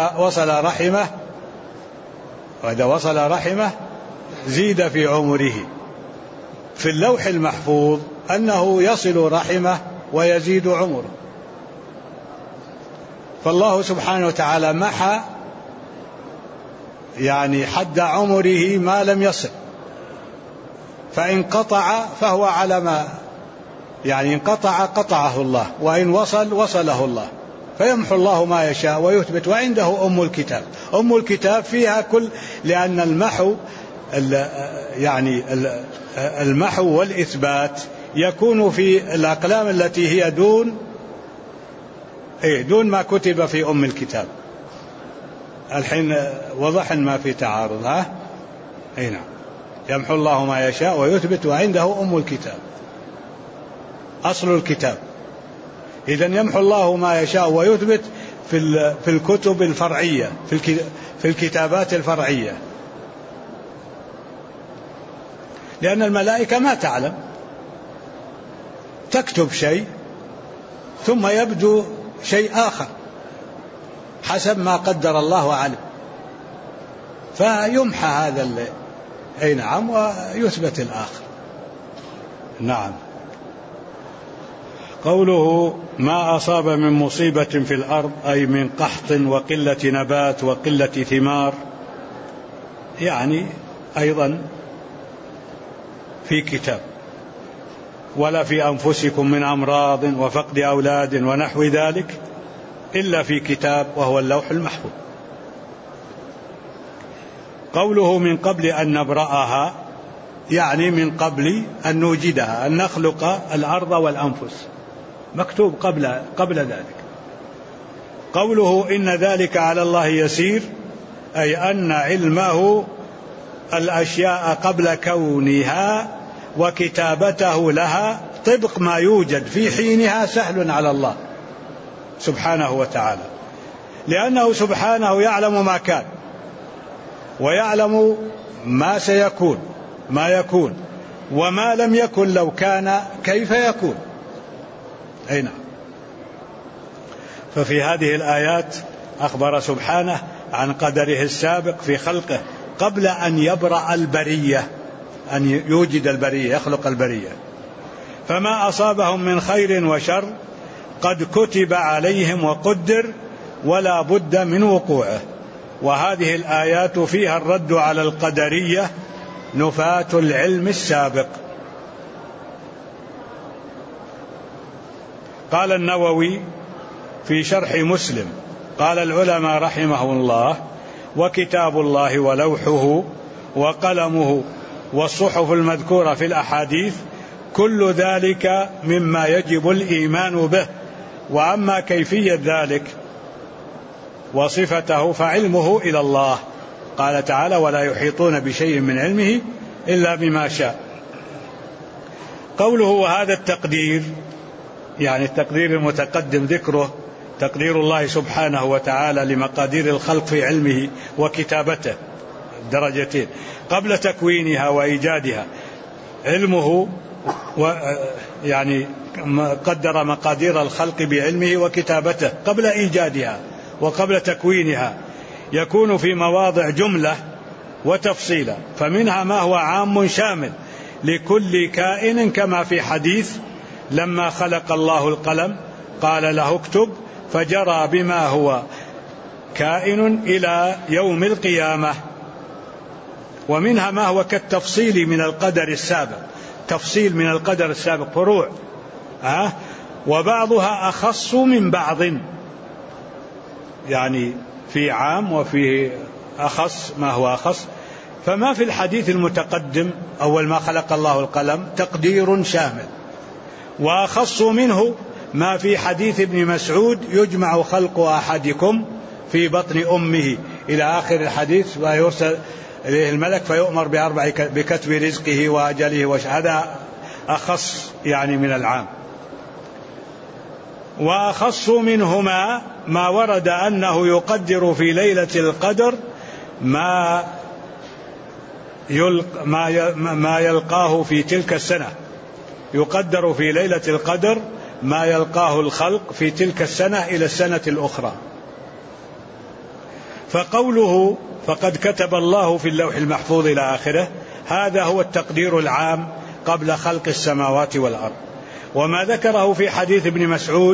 Speaker 1: وصل رحمه زيد في عمره. في اللوح المحفوظ أنه يصل رحمه ويزيد عمره. فالله سبحانه وتعالى محى يعني حد عمره ما لم يصل، فإن قطع فهو على ما يعني إن قطعه الله، وإن وصله الله. فيمحو الله ما يشاء ويثبت، وعنده أم الكتاب. أم الكتاب فيها لأن المحو والإثبات يكون في الأقلام التي هي دون ما كتب في أم الكتاب. الحين وضح ما في تعارض. نعم. يمحو الله ما يشاء ويثبت، وعنده أم الكتاب، أصل الكتاب. إذن يمحو الله ما يشاء ويثبت في الكتب الفرعية، في الكتابات الفرعية، لأن الملائكة ما تعلم، تكتب شيء ثم يبدو شيء آخر حسب ما قدر الله عليه، فيمحى هذا نعم، ويثبت الآخر. نعم. قوله ما أصاب من مصيبة في الأرض أي من قحط وقلة نبات وقلة ثمار، يعني أيضا في كتاب. ولا في أنفسكم من أمراض وفقد أولاد ونحو ذلك إلا في كتاب وهو اللوح المحفوظ. قوله من قبل أن نبرأها يعني من قبل أن نوجدها، أن نخلق الأرض والأنفس، مكتوب قبل ذلك. قوله إن ذلك على الله يسير أي أن علمه الأشياء قبل كونها وكتابته لها طبق ما يوجد في حينها سهل على الله سبحانه وتعالى، لأنه سبحانه يعلم ما كان ويعلم ما سيكون، ما يكون وما لم يكن لو كان كيف يكون. أي نعم. ففي هذه الآيات أخبر سبحانه عن قدره السابق في خلقه قبل أن يبرأ البرية، أن يوجد البرية، يخلق البرية. فما أصابهم من خير وشر قد كتب عليهم وقدر ولا بد من وقوعه. وهذه الآيات فيها الرد على القدرية نفاة العلم السابق. قال النووي في شرح مسلم قال العلماء رحمه الله وكتاب الله ولوحه وقلمه والصحف المذكورة في الأحاديث كل ذلك مما يجب الإيمان به، وأما كيفية ذلك وصفته فعلمه إلى الله. قال تعالى ولا يحيطون بشيء من علمه إلا بما شاء. قوله وهذا التقدير يعني التقدير المتقدم ذكره تقدير الله سبحانه وتعالى لمقادير الخلق في علمه وكتابته درجتين، قبل تكوينها وإيجادها علمه يعني قدر مقادير الخلق بعلمه وكتابته قبل إيجادها وقبل تكوينها، يكون في مواضع جملة وتفصيلا، فمنها ما هو عام شامل لكل كائن، كما في حديث لما خلق الله القلم قال له اكتب فجرى بما هو كائن إلى يوم القيامة. ومنها ما هو كالتفصيل من القدر السابق، تفصيل من القدر السابق فروع، وبعضها أخص من بعض، يعني في عام وفي أخص ما هو أخص. فما في الحديث المتقدم أول ما خلق الله القلم تقدير شامل، وأخص منه ما في حديث ابن مسعود يجمع خلق أحدكم في بطن أمه إلى آخر الحديث، ويرسل إليه الملك فيؤمر بكتب رزقه وأجله، هذا أخص يعني من العام. وأخص منهما ما ورد أنه يقدر في ليلة القدر ما يلقاه في تلك السنة، يقدر في ليلة القدر ما يلقاه الخلق في تلك السنة إلى السنة الأخرى. فقوله فقد كتب الله في اللوح المحفوظ إلى آخره، هذا هو التقدير العام قبل خلق السماوات والأرض. وما ذكره في حديث ابن مسعود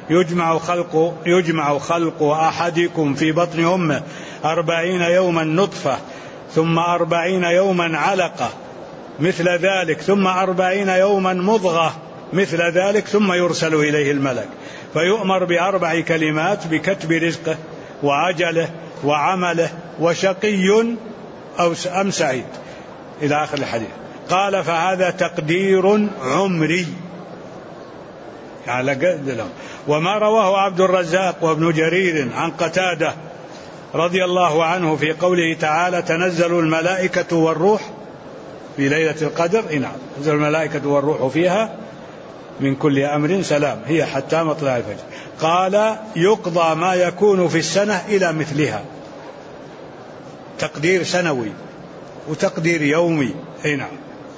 Speaker 1: يجمع خلق أحدكم في بطن أمه 40 يوما نطفة، ثم 40 يوما علقة مثل ذلك، ثم 40 يوما مضغة مثل ذلك، ثم يرسل إليه الملك فيؤمر ب4 كلمات بكتب رزقه وعجله وعمله وشقي أم سعيد إلى آخر الحديث. قال فهذا تقدير عمري على قد له. وما رواه عبد الرزاق وابن جرير عن قتادة رضي الله عنه في قوله تعالى تنزل الملائكة والروح في ليلة القدر، نعم تنزل الملائكة والروح فيها من كل أمر سلام هي حتى مطلع الفجر. قال يقضى ما يكون في السنة إلى مثلها، تقدير سنوي وتقدير يومي، نعم.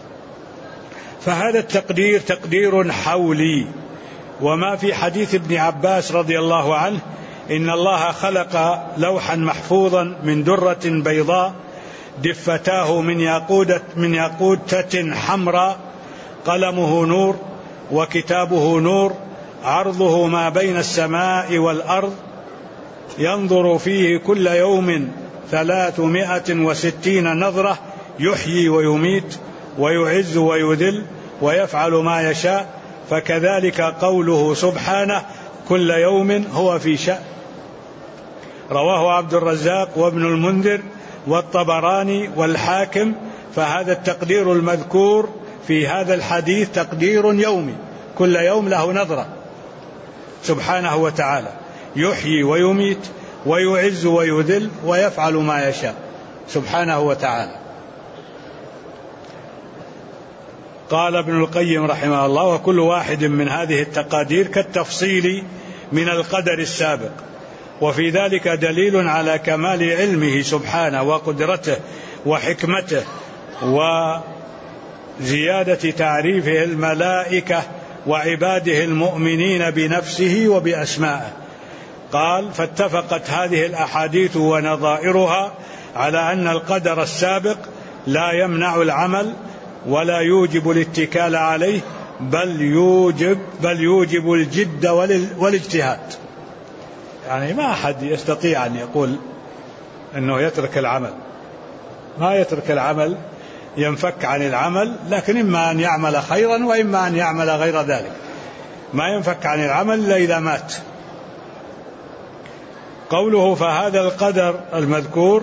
Speaker 1: فهذا التقدير تقدير حولي. وما في حديث ابن عباس رضي الله عنه إن الله خلق لوحا محفوظا من درة بيضاء دفتاه من ياقوتة حمراء، قلمه نور وكتابه نور، عرضه ما بين السماء والأرض، ينظر فيه كل يوم 360 نظرة، يحيي ويميت ويعز ويذل ويفعل ما يشاء. فكذلك قوله سبحانه كل يوم هو في شأن. رواه عبد الرزاق وابن المنذر والطبراني والحاكم. فهذا التقدير المذكور في هذا الحديث تقدير يومي، كل يوم له نظرة سبحانه وتعالى، يحيي ويميت ويعز ويذل ويفعل ما يشاء سبحانه وتعالى. قال ابن القيم رحمه الله وكل واحد من هذه التقادير كالتفصيل من القدر السابق، وفي ذلك دليل على كمال علمه سبحانه وقدرته وحكمته وزيادة تعريفه الملائكة وعباده المؤمنين بنفسه وبأسمائه. قال فاتفقت هذه الأحاديث ونظائرها على أن القدر السابق لا يمنع العمل ولا يوجب الاتكال عليه، بل يوجب الجد والاجتهاد. يعني ما أحد يستطيع أن يقول أنه يترك العمل، ما يترك العمل، ينفك عن العمل، لكن إما أن يعمل خيرا وإما أن يعمل غير ذلك، ما ينفك عن العمل إلا إذا مات. قوله فهذا القدر المذكور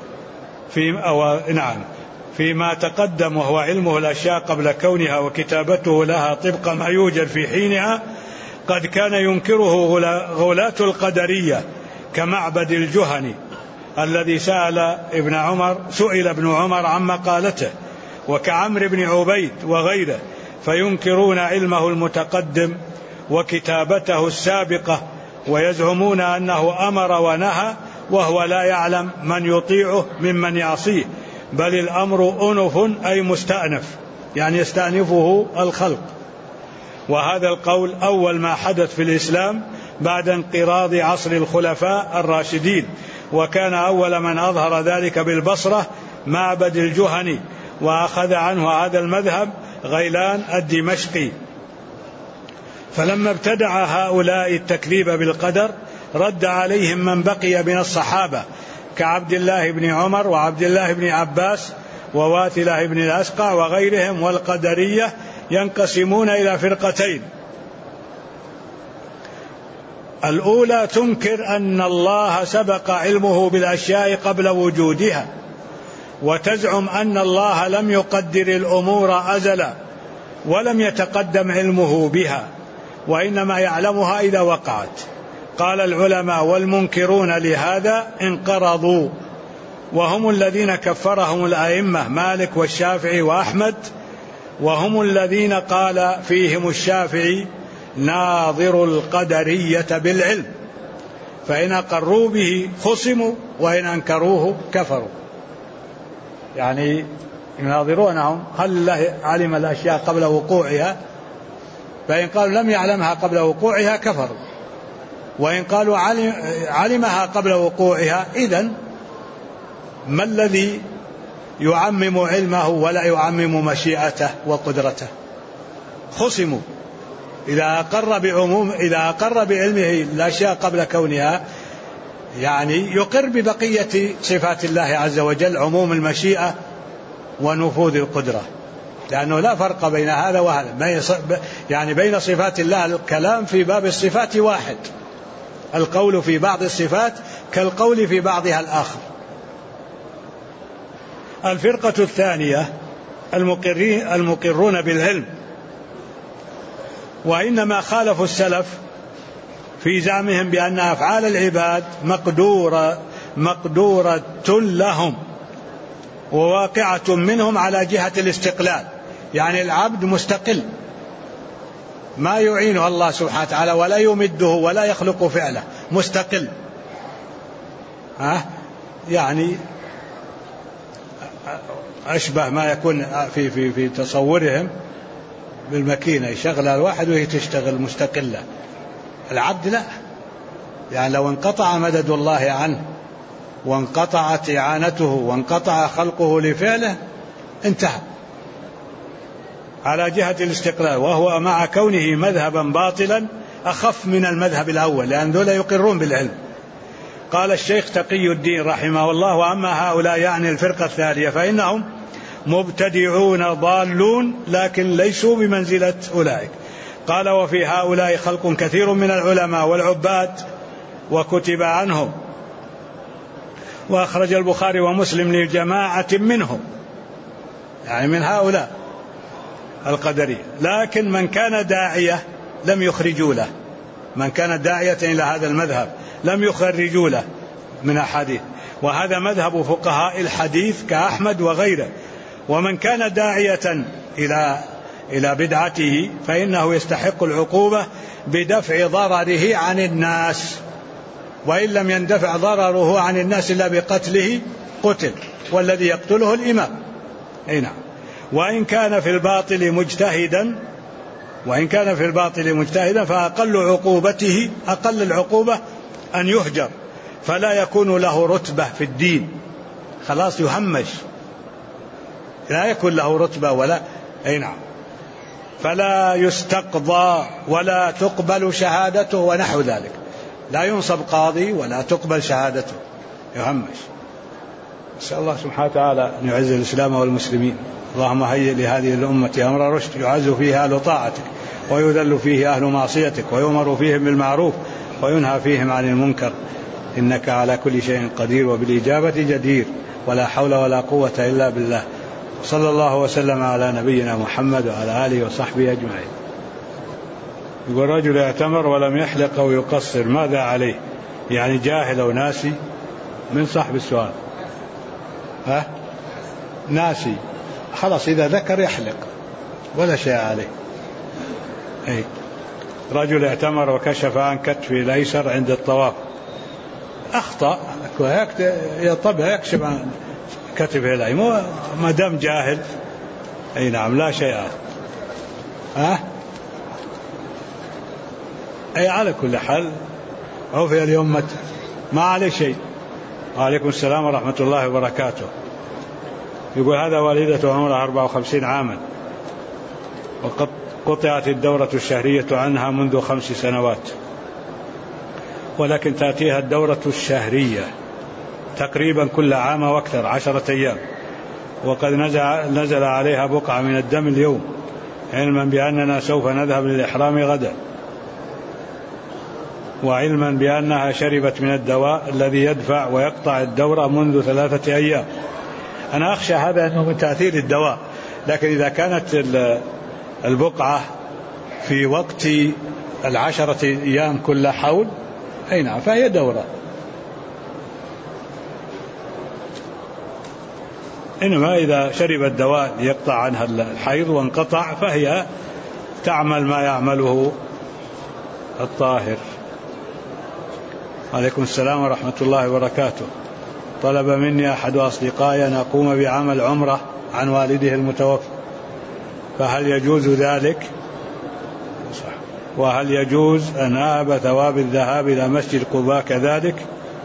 Speaker 1: فيما تقدم وهو علمه الأشياء قبل كونها وكتابته لها طبق ما يوجد في حينها، قد كان ينكره غلاة القدرية كمعبد الجهني الذي سئل ابن عمر عن مقالته، وكعمر بن عبيد وغيره، فينكرون علمه المتقدم وكتابته السابقة ويزعمون أنه أمر ونهى وهو لا يعلم من يطيعه ممن يعصيه، بل الأمر أنف أي مستأنف، يعني يستأنفه الخلق. وهذا القول أول ما حدث في الإسلام بعد انقراض عصر الخلفاء الراشدين، وكان أول من أظهر ذلك بالبصرة معبد الجهني، وأخذ عنه هذا المذهب غيلان الدمشقي. فلما ابتدع هؤلاء التكذيب بالقدر رد عليهم من بقي من الصحابة كعبد الله بن عمر وعبد الله بن عباس وواثلة بن الأسقع وغيرهم. والقدرية ينقسمون إلى فرقتين: الأولى تنكر أن الله سبق علمه بالأشياء قبل وجودها، وتزعم أن الله لم يقدر الأمور أزلا ولم يتقدم علمه بها، وإنما يعلمها إذا وقعت. قال العلماء والمنكرون لهذا انقرضوا، وهم الذين كفرهم الأئمة مالك والشافعي وأحمد، وهم الذين قال فيهم الشافعي: ناظر القدرية بالعلم، فإن أقروا به خصموا وإن أنكروه كفروا. يعني يناظرونهم هل الله علم الأشياء قبل وقوعها، فإن قالوا لم يعلمها قبل وقوعها كفروا، وإن قالوا علمها قبل وقوعها إذن ما الذي يعمم علمه ولا يعمم مشيئته وقدرته؟ خصموا. إذا أقر بعلمه الأشياء قبل كونها يعني يقر ببقية صفات الله عز وجل، عموم المشيئة ونفوذ القدرة، لأنه لا فرق بين هذا وهذا. يعني بين صفات الله الكلام في باب الصفات واحد، القول في بعض الصفات كالقول في بعضها الآخر. الفرقة الثانية المقرون بالعلم، وإنما خالفوا السلف في زعمهم بأن أفعال العباد مقدورة لهم وواقعة منهم على جهة الاستقلال، يعني العبد مستقل ما يعينه الله سبحانه وتعالى ولا يمده ولا يخلق فعله، مستقل. يعني أشبه ما يكون في تصورهم بالماكينة يشغلها الواحد وهي تشتغل مستقلة. العبد لا، يعني لو انقطع مدد الله عنه وانقطعت إعانته وانقطع خلقه لفعله انتهى على جهة الاستقلال، وهو مع كونه مذهبا باطلا أخف من المذهب الأول، لأن ذولا يقرون بالعلم. قال الشيخ تقي الدين رحمه الله: وأما هؤلاء يعني الفرقة الثانية فإنهم مبتدعون ضالون لكن ليسوا بمنزلة أولئك. قال: وفي هؤلاء خلق كثير من العلماء والعباد وكتب عنهم، وأخرج البخاري ومسلم لجماعة منهم، يعني من هؤلاء القدرية، لكن من كان داعية لم يخرجوا له، من كان داعية إلى هذا المذهب لم يخرجوا له من أحاديث، وهذا مذهب فقهاء الحديث كأحمد وغيره. ومن كان داعية إلى بدعته فإنه يستحق العقوبة بدفع ضرره عن الناس، وإن لم يندفع ضرره عن الناس إلا بقتله قتل، والذي يقتله الإمام. نعم. وإن كان في الباطل مجتهدا فأقل العقوبة أن يهجر، فلا يكون له رتبة في الدين، خلاص يهمش، لا يكون له رتبة ولا نعم، فلا يستقضى ولا تقبل شهادته ونحو ذلك، لا ينصب قاضي ولا تقبل شهادته، يهمش. نسأل الله سبحانه وتعالى أن يعز الإسلام والمسلمين. اللهم هيئ لهذه الأمة أمر رشد يعز فيه أهل طاعتك ويذل فيه أهل معصيتك، ويؤمر فيهم بالمعروف وينهى فيهم عن المنكر، إنك على كل شيء قدير وبالإجابة جدير، ولا حول ولا قوة إلا بالله. صلى الله وسلم على نبينا محمد وعلى آله وصحبه أجمعين. يقول: رجل يعتمر ولم يحلق أو يقصر ماذا عليه؟ يعني جاهل أو ناسي؟ من صاحب السؤال؟ ناسي، خلاص إذا ذكر يحلق ولا شيء عليه. رجل اعتمر وكشف عن كتفه الأيسر عند الطواف، أخطأ، طبعا يكشف عن كتفه الأيمن ما دام جاهل. أي نعم، لا شيء. أي على كل حال هو في اليوم ما عليه شيء. وعليكم السلام ورحمة الله وبركاته. يقول هذا والدته عمرها 54 عاما وقد قطعت الدورة الشهرية عنها منذ 5 سنوات، ولكن تأتيها الدورة الشهرية تقريبا كل عام واكثر 10 أيام، وقد نزل عليها بقعة من الدم اليوم، علما بأننا سوف نذهب للإحرام غدا، وعلما بأنها شربت من الدواء الذي يدفع ويقطع الدورة منذ 3 أيام. أنا أخشى هذا أنه من تأثير الدواء، لكن إذا كانت البقعة في وقت 10 أيام كل حول، أي نعم، فهي دورة. إنما إذا شرب الدواء يقطع عنها الحيض وانقطع فهي تعمل ما يعمله الطاهر. عليكم السلام ورحمة الله وبركاته. طلب مني أحد أصدقائي أن أقوم بعمل عمرة عن والده المتوفى، فهل يجوز ذلك؟ وهل يجوز أن أهب ثواب الذهاب إلى مسجد قباء كذلك؟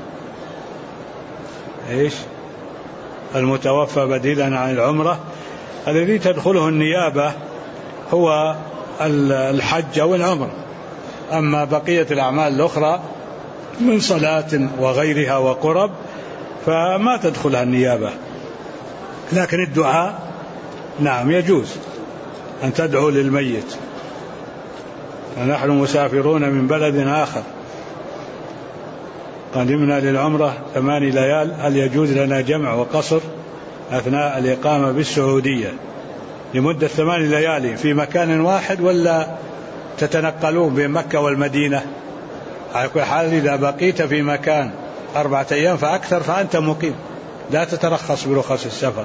Speaker 1: إيش المتوفى بديلا عن العمرة؟ الذي تدخله النيابة هو الحج أو العمرة، أما بقية الأعمال الأخرى من صلاة وغيرها وقرب فما تدخلها النيابة، لكن الدعاء نعم يجوز أن تدعو للميت. نحن مسافرون من بلد آخر قدمنا للعمرة 8 ليال، هل يجوز لنا جمع وقصر أثناء الإقامة بالسعودية لمدة 8 ليالي في مكان واحد، ولا تتنقلون بين مكة والمدينة؟ على كل حال إذا بقيت في مكان 4 أيام فأكثر فأنت مقيم، لا تترخص برخص السفر.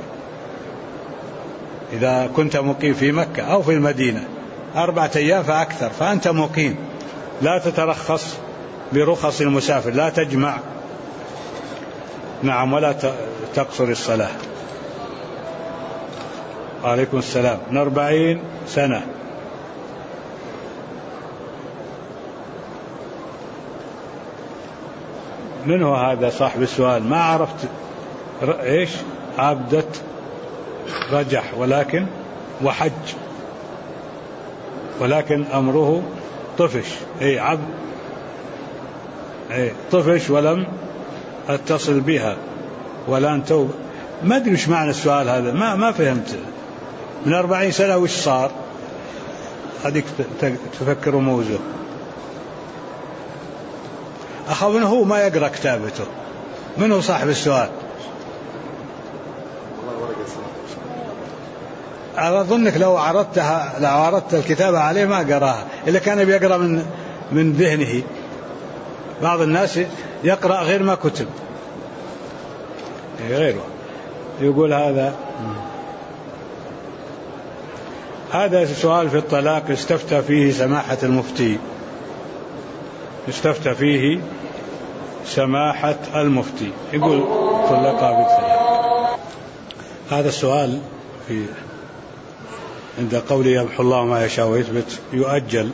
Speaker 1: إذا كنت مقيم في مكة أو في المدينة 4 أيام فأكثر فأنت مقيم، لا تترخص برخص المسافر، لا تجمع نعم ولا تقصر الصلاة. عليكم السلام. من 40 سنة من هو هذا صاحب السؤال؟ ما عرفت إيش عبدة رجح ولكن وحج، ولكن أمره طفش. أي عبد طفش ولم أتصل بها ولا أنتو. ما أدري وش معنى السؤال هذا، ما فهمت. من 40 سنة وش صار؟ هذيك تفكر موزه. أخاف أنه هو ما يقرأ كتابته. من هو صاحب السؤال؟ أظنك لو عرضت الكتابة عليه ما قراها، إلا كان بيقرأ من ذهنه. بعض الناس يقرأ غير ما كتب غيره. يقول هذا سؤال في الطلاق استفتى فيه سماحة المفتي. استفتى فيه سماحة المفتي، يقول طلقها بالثلاث. هذا السؤال عند قوله يمحو الله ما يشاء ويثبت يؤجل،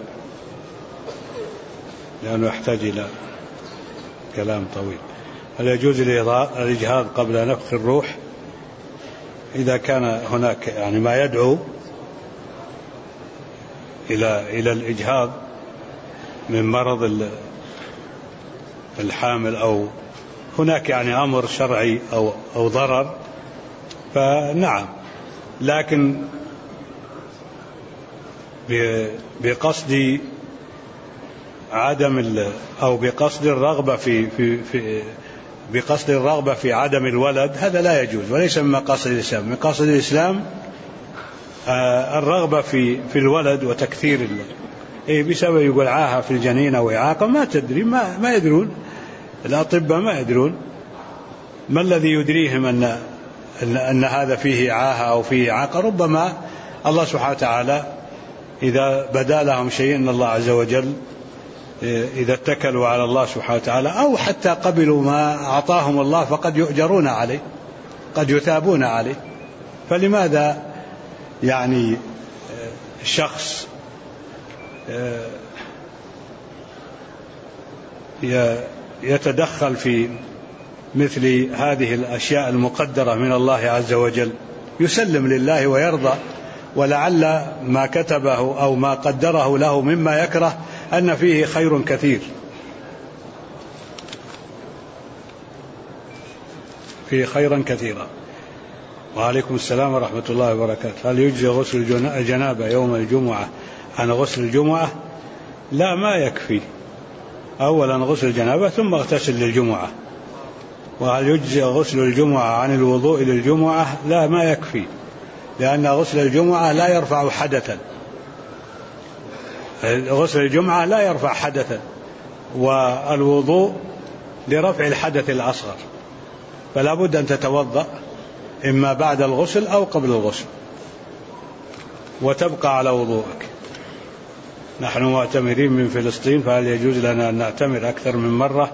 Speaker 1: لأنه يحتاج إلى كلام طويل. هل يجوز الإجهاض قبل نفخ الروح؟ إذا كان هناك يعني ما يدعو إلى الإجهاض من مرض الحامل أو هناك يعني أمر شرعي أو ضرر فنعم، لكن بقصد عدم أو بقصد الرغبة بقصد الرغبة في عدم الولد هذا لا يجوز، وليس من مقاصد الإسلام. من مقاصد الإسلام الرغبة في الولد وتكثير بسبب يقول عاهة في الجنين أو إعاقة، ما تدري، ما يدرون الأطباء، ما يدرون ما الذي يدريهم أن هذا فيه عاهة أو فيه إعاقة. ربما الله سبحانه وتعالى إذا بدا لهم شيء إن الله عز وجل إذا اتكلوا على الله سبحانه وتعالى أو حتى قبلوا ما أعطاهم الله فقد يؤجرون عليه، قد يثابون عليه. فلماذا يعني شخص يتدخل في مثل هذه الأشياء المقدرة من الله عز وجل، يسلم لله ويرضى، ولعل ما كتبه أو ما قدره له مما يكره أن فيه خير كثير، فيه خيرا كثيرا. وعليكم السلام ورحمة الله وبركاته. هل يجزي غسل الجنابة يوم الجمعة عن غسل الجمعة؟ لا، ما يكفي، أولا غسل الجنابة ثم اغتسل للجمعة. وهل يجزي غسل الجمعة عن الوضوء للجمعة؟ لا، ما يكفي، لأن غسل الجمعة لا يرفع حدثا، غسل الجمعة لا يرفع حدثا، والوضوء لرفع الحدث الأصغر، فلا بد أن تتوضأ إما بعد الغسل أو قبل الغسل وتبقى على وضوءك. نحن معتمرين من فلسطين، فهل يجوز لنا أن نعتمر أكثر من مرة؟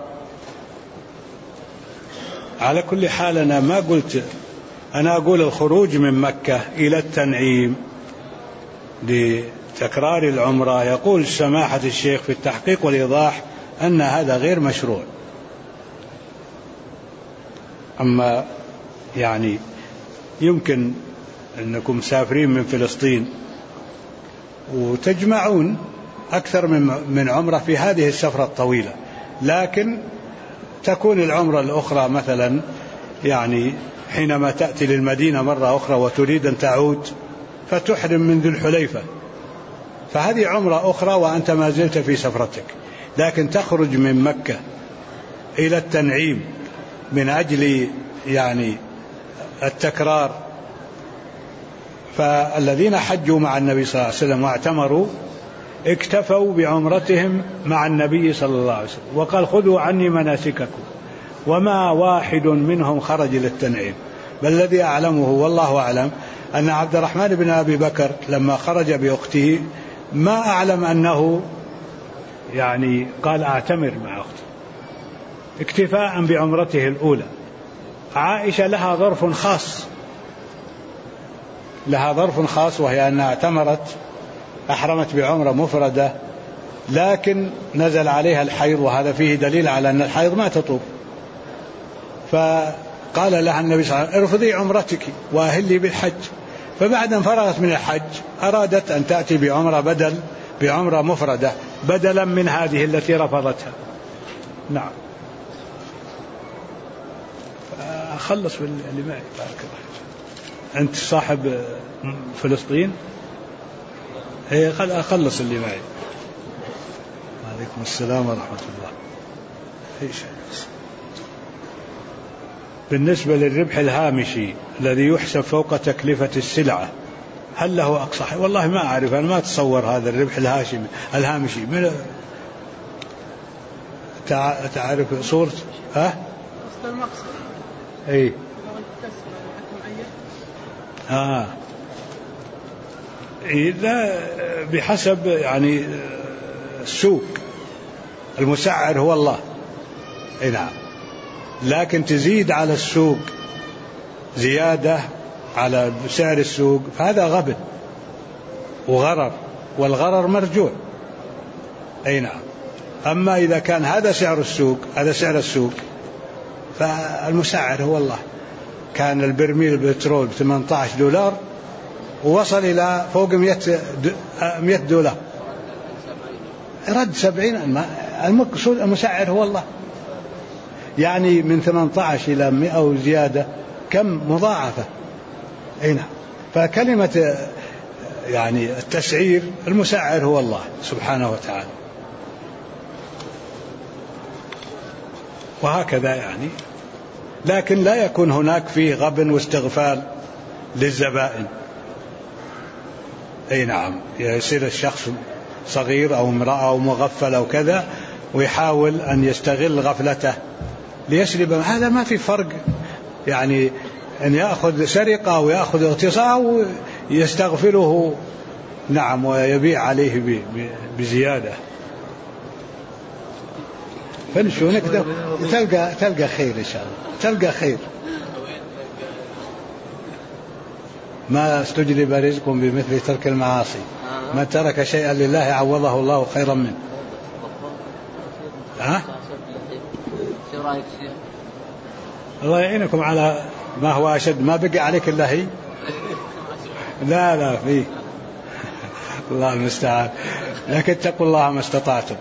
Speaker 1: على كل حال أنا ما قلت، أنا أقول الخروج من مكة إلى التنعيم لتكرار العمرة، يقول سماحة الشيخ في التحقيق والإيضاح أن هذا غير مشروع. أما يعني يمكن أنكم مسافرين من فلسطين وتجمعون أكثر من عمرة في هذه السفرة الطويلة، لكن تكون العمرة الأخرى مثلا يعني حينما تأتي للمدينة مرة أخرى وتريد أن تعود فتحرم من ذي الحليفة، فهذه عمرة أخرى وأنت ما زلت في سفرتك. لكن تخرج من مكة إلى التنعيم من أجل يعني التكرار، فالذين حجوا مع النبي صلى الله عليه وسلم واعتمروا اكتفوا بعمرتهم مع النبي صلى الله عليه وسلم، وقال خذوا عني مناسككم، وما واحد منهم خرج إلى التنعيم. بل الذي أعلمه والله أعلم أن عبد الرحمن بن أبي بكر لما خرج بأخته ما أعلم أنه يعني قال أعتمر مع أختي، اكتفاء بعمرته الأولى. عائشة لها ظرف خاص، وهي أنها اعتمرت، أحرمت بعمرة مفردة، لكن نزل عليها الحيض، وهذا فيه دليل على أن الحيض ما تطوف، فقال لها النبي صلى الله عليه وسلم ارفضي عمرتك وأهلي بالحج. فبعد أن فرغت من الحج أرادت أن تأتي بعمرة مفردة بدلا من هذه التي رفضتها. نعم. أخلص اللي معي. بارك الله. أنت صاحب فلسطين؟ أخلص اللي معي. عليكم السلام ورحمة الله. إيش بالنسبة للربح الهامشي الذي يحسب فوق تكلفة السلعة، هل له أقصى؟ والله ما أعرف، أنا ما أتصور هذا الربح الهامشي. تعرف صورة
Speaker 3: المقصد؟
Speaker 1: أي إذا بحسب يعني السوق، المسعر هو الله. أي نعم، لكن تزيد على السوق زيادة على سعر السوق فهذا غبن وغرر، والغرر مرجوع. أي نعم. أما إذا كان هذا سعر السوق فالمسعر هو الله. كان البرميل البترول $18 ووصل إلى فوق $100، رد 70. المقصود المسعر هو الله، يعني من 18 إلى 100 وزيادة كم مضاعفة. أي نعم. فكلمة يعني التسعير، المسعر هو الله سبحانه وتعالى، وهكذا يعني. لكن لا يكون هناك فيه غبن واستغفال للزبائن. أي نعم، يصير الشخص صغير أو امرأة أو مغفل أو كذا ويحاول أن يستغل غفلته ليسلب. هذا ما في فرق، يعني أن يأخذ سرقة أو يأخذ اغتصاب ويستغفله نعم، ويبيع عليه بزيادة. فنشونك تلقى خير إن شاء الله، تلقى خير. ما استجلب رزق بمثل ترك المعاصي، من ترك شيئا لله عوضه الله خيرا منه. الله يعينكم على ما هو أشد، ما بقي عليك إلا هي. لا فيه الله المستعان، لكن اتقوا الله ما استطعتم.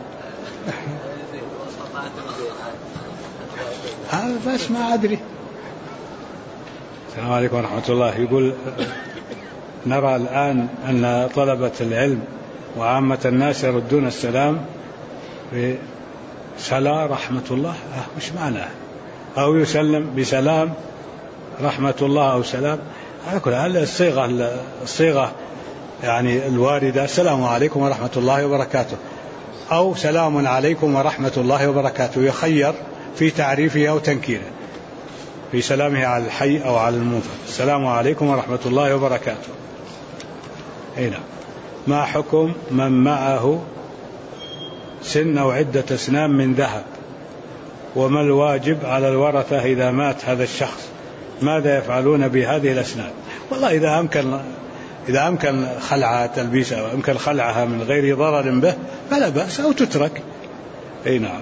Speaker 1: بس ما أدري. السلام عليكم ورحمة الله. يقول نرى الآن أن طلبة العلم وعامة الناس يردون السلام بسلام رحمة الله، مش معناه، أو يسلم بسلام رحمة الله أو سلام، على كل حال الصيغة يعني الواردة السلام عليكم ورحمة الله وبركاته، أو سلام عليكم ورحمة الله وبركاته، يخير في تعريفه أو تنكيره، في سلامه على الحي أو على المنفرد. السلام عليكم ورحمة الله وبركاته. هنا ما حكم من معه سن أو عدة أسنان من ذهب، وما الواجب على الورثة إذا مات هذا الشخص؟ ماذا يفعلون بهذه الأسنان؟ والله إذا أمكن خلعها تلبيسها وأمكن خلعها من غير ضرر به فلا بأس، أو تترك. أي نعم.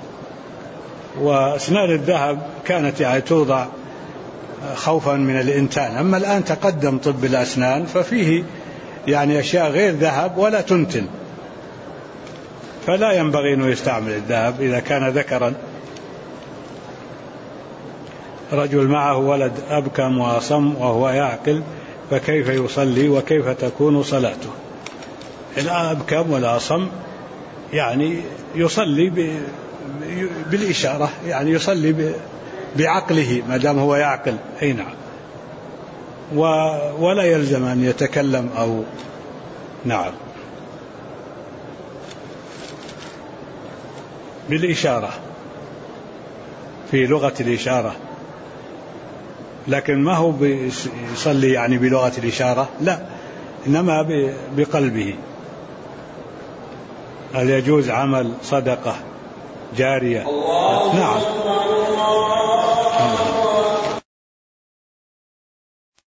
Speaker 1: وأسنان الذهب كانت يعني توضع خوفا من الإنتان، أما الآن تقدم طب الأسنان ففيه يعني أشياء غير ذهب ولا تنتن، فلا ينبغي أن يستعمل الذهب إذا كان ذكرا. رجل معه ولد أبكم وأصم وهو يعقل، فكيف يصلي وكيف تكون صلاته؟ الأبكم والأصم يعني يصلي بالإشارة، يعني يصلي بعقله ما دام هو يعقل. أي نعم. ولا يلزم أن يتكلم أو نعم، بالإشارة في لغة الإشارة، لكن ما هو بيصلي يعني بلغة الإشارة، لا، إنما بقلبه. هل يجوز عمل صدقة جارية؟ نعم.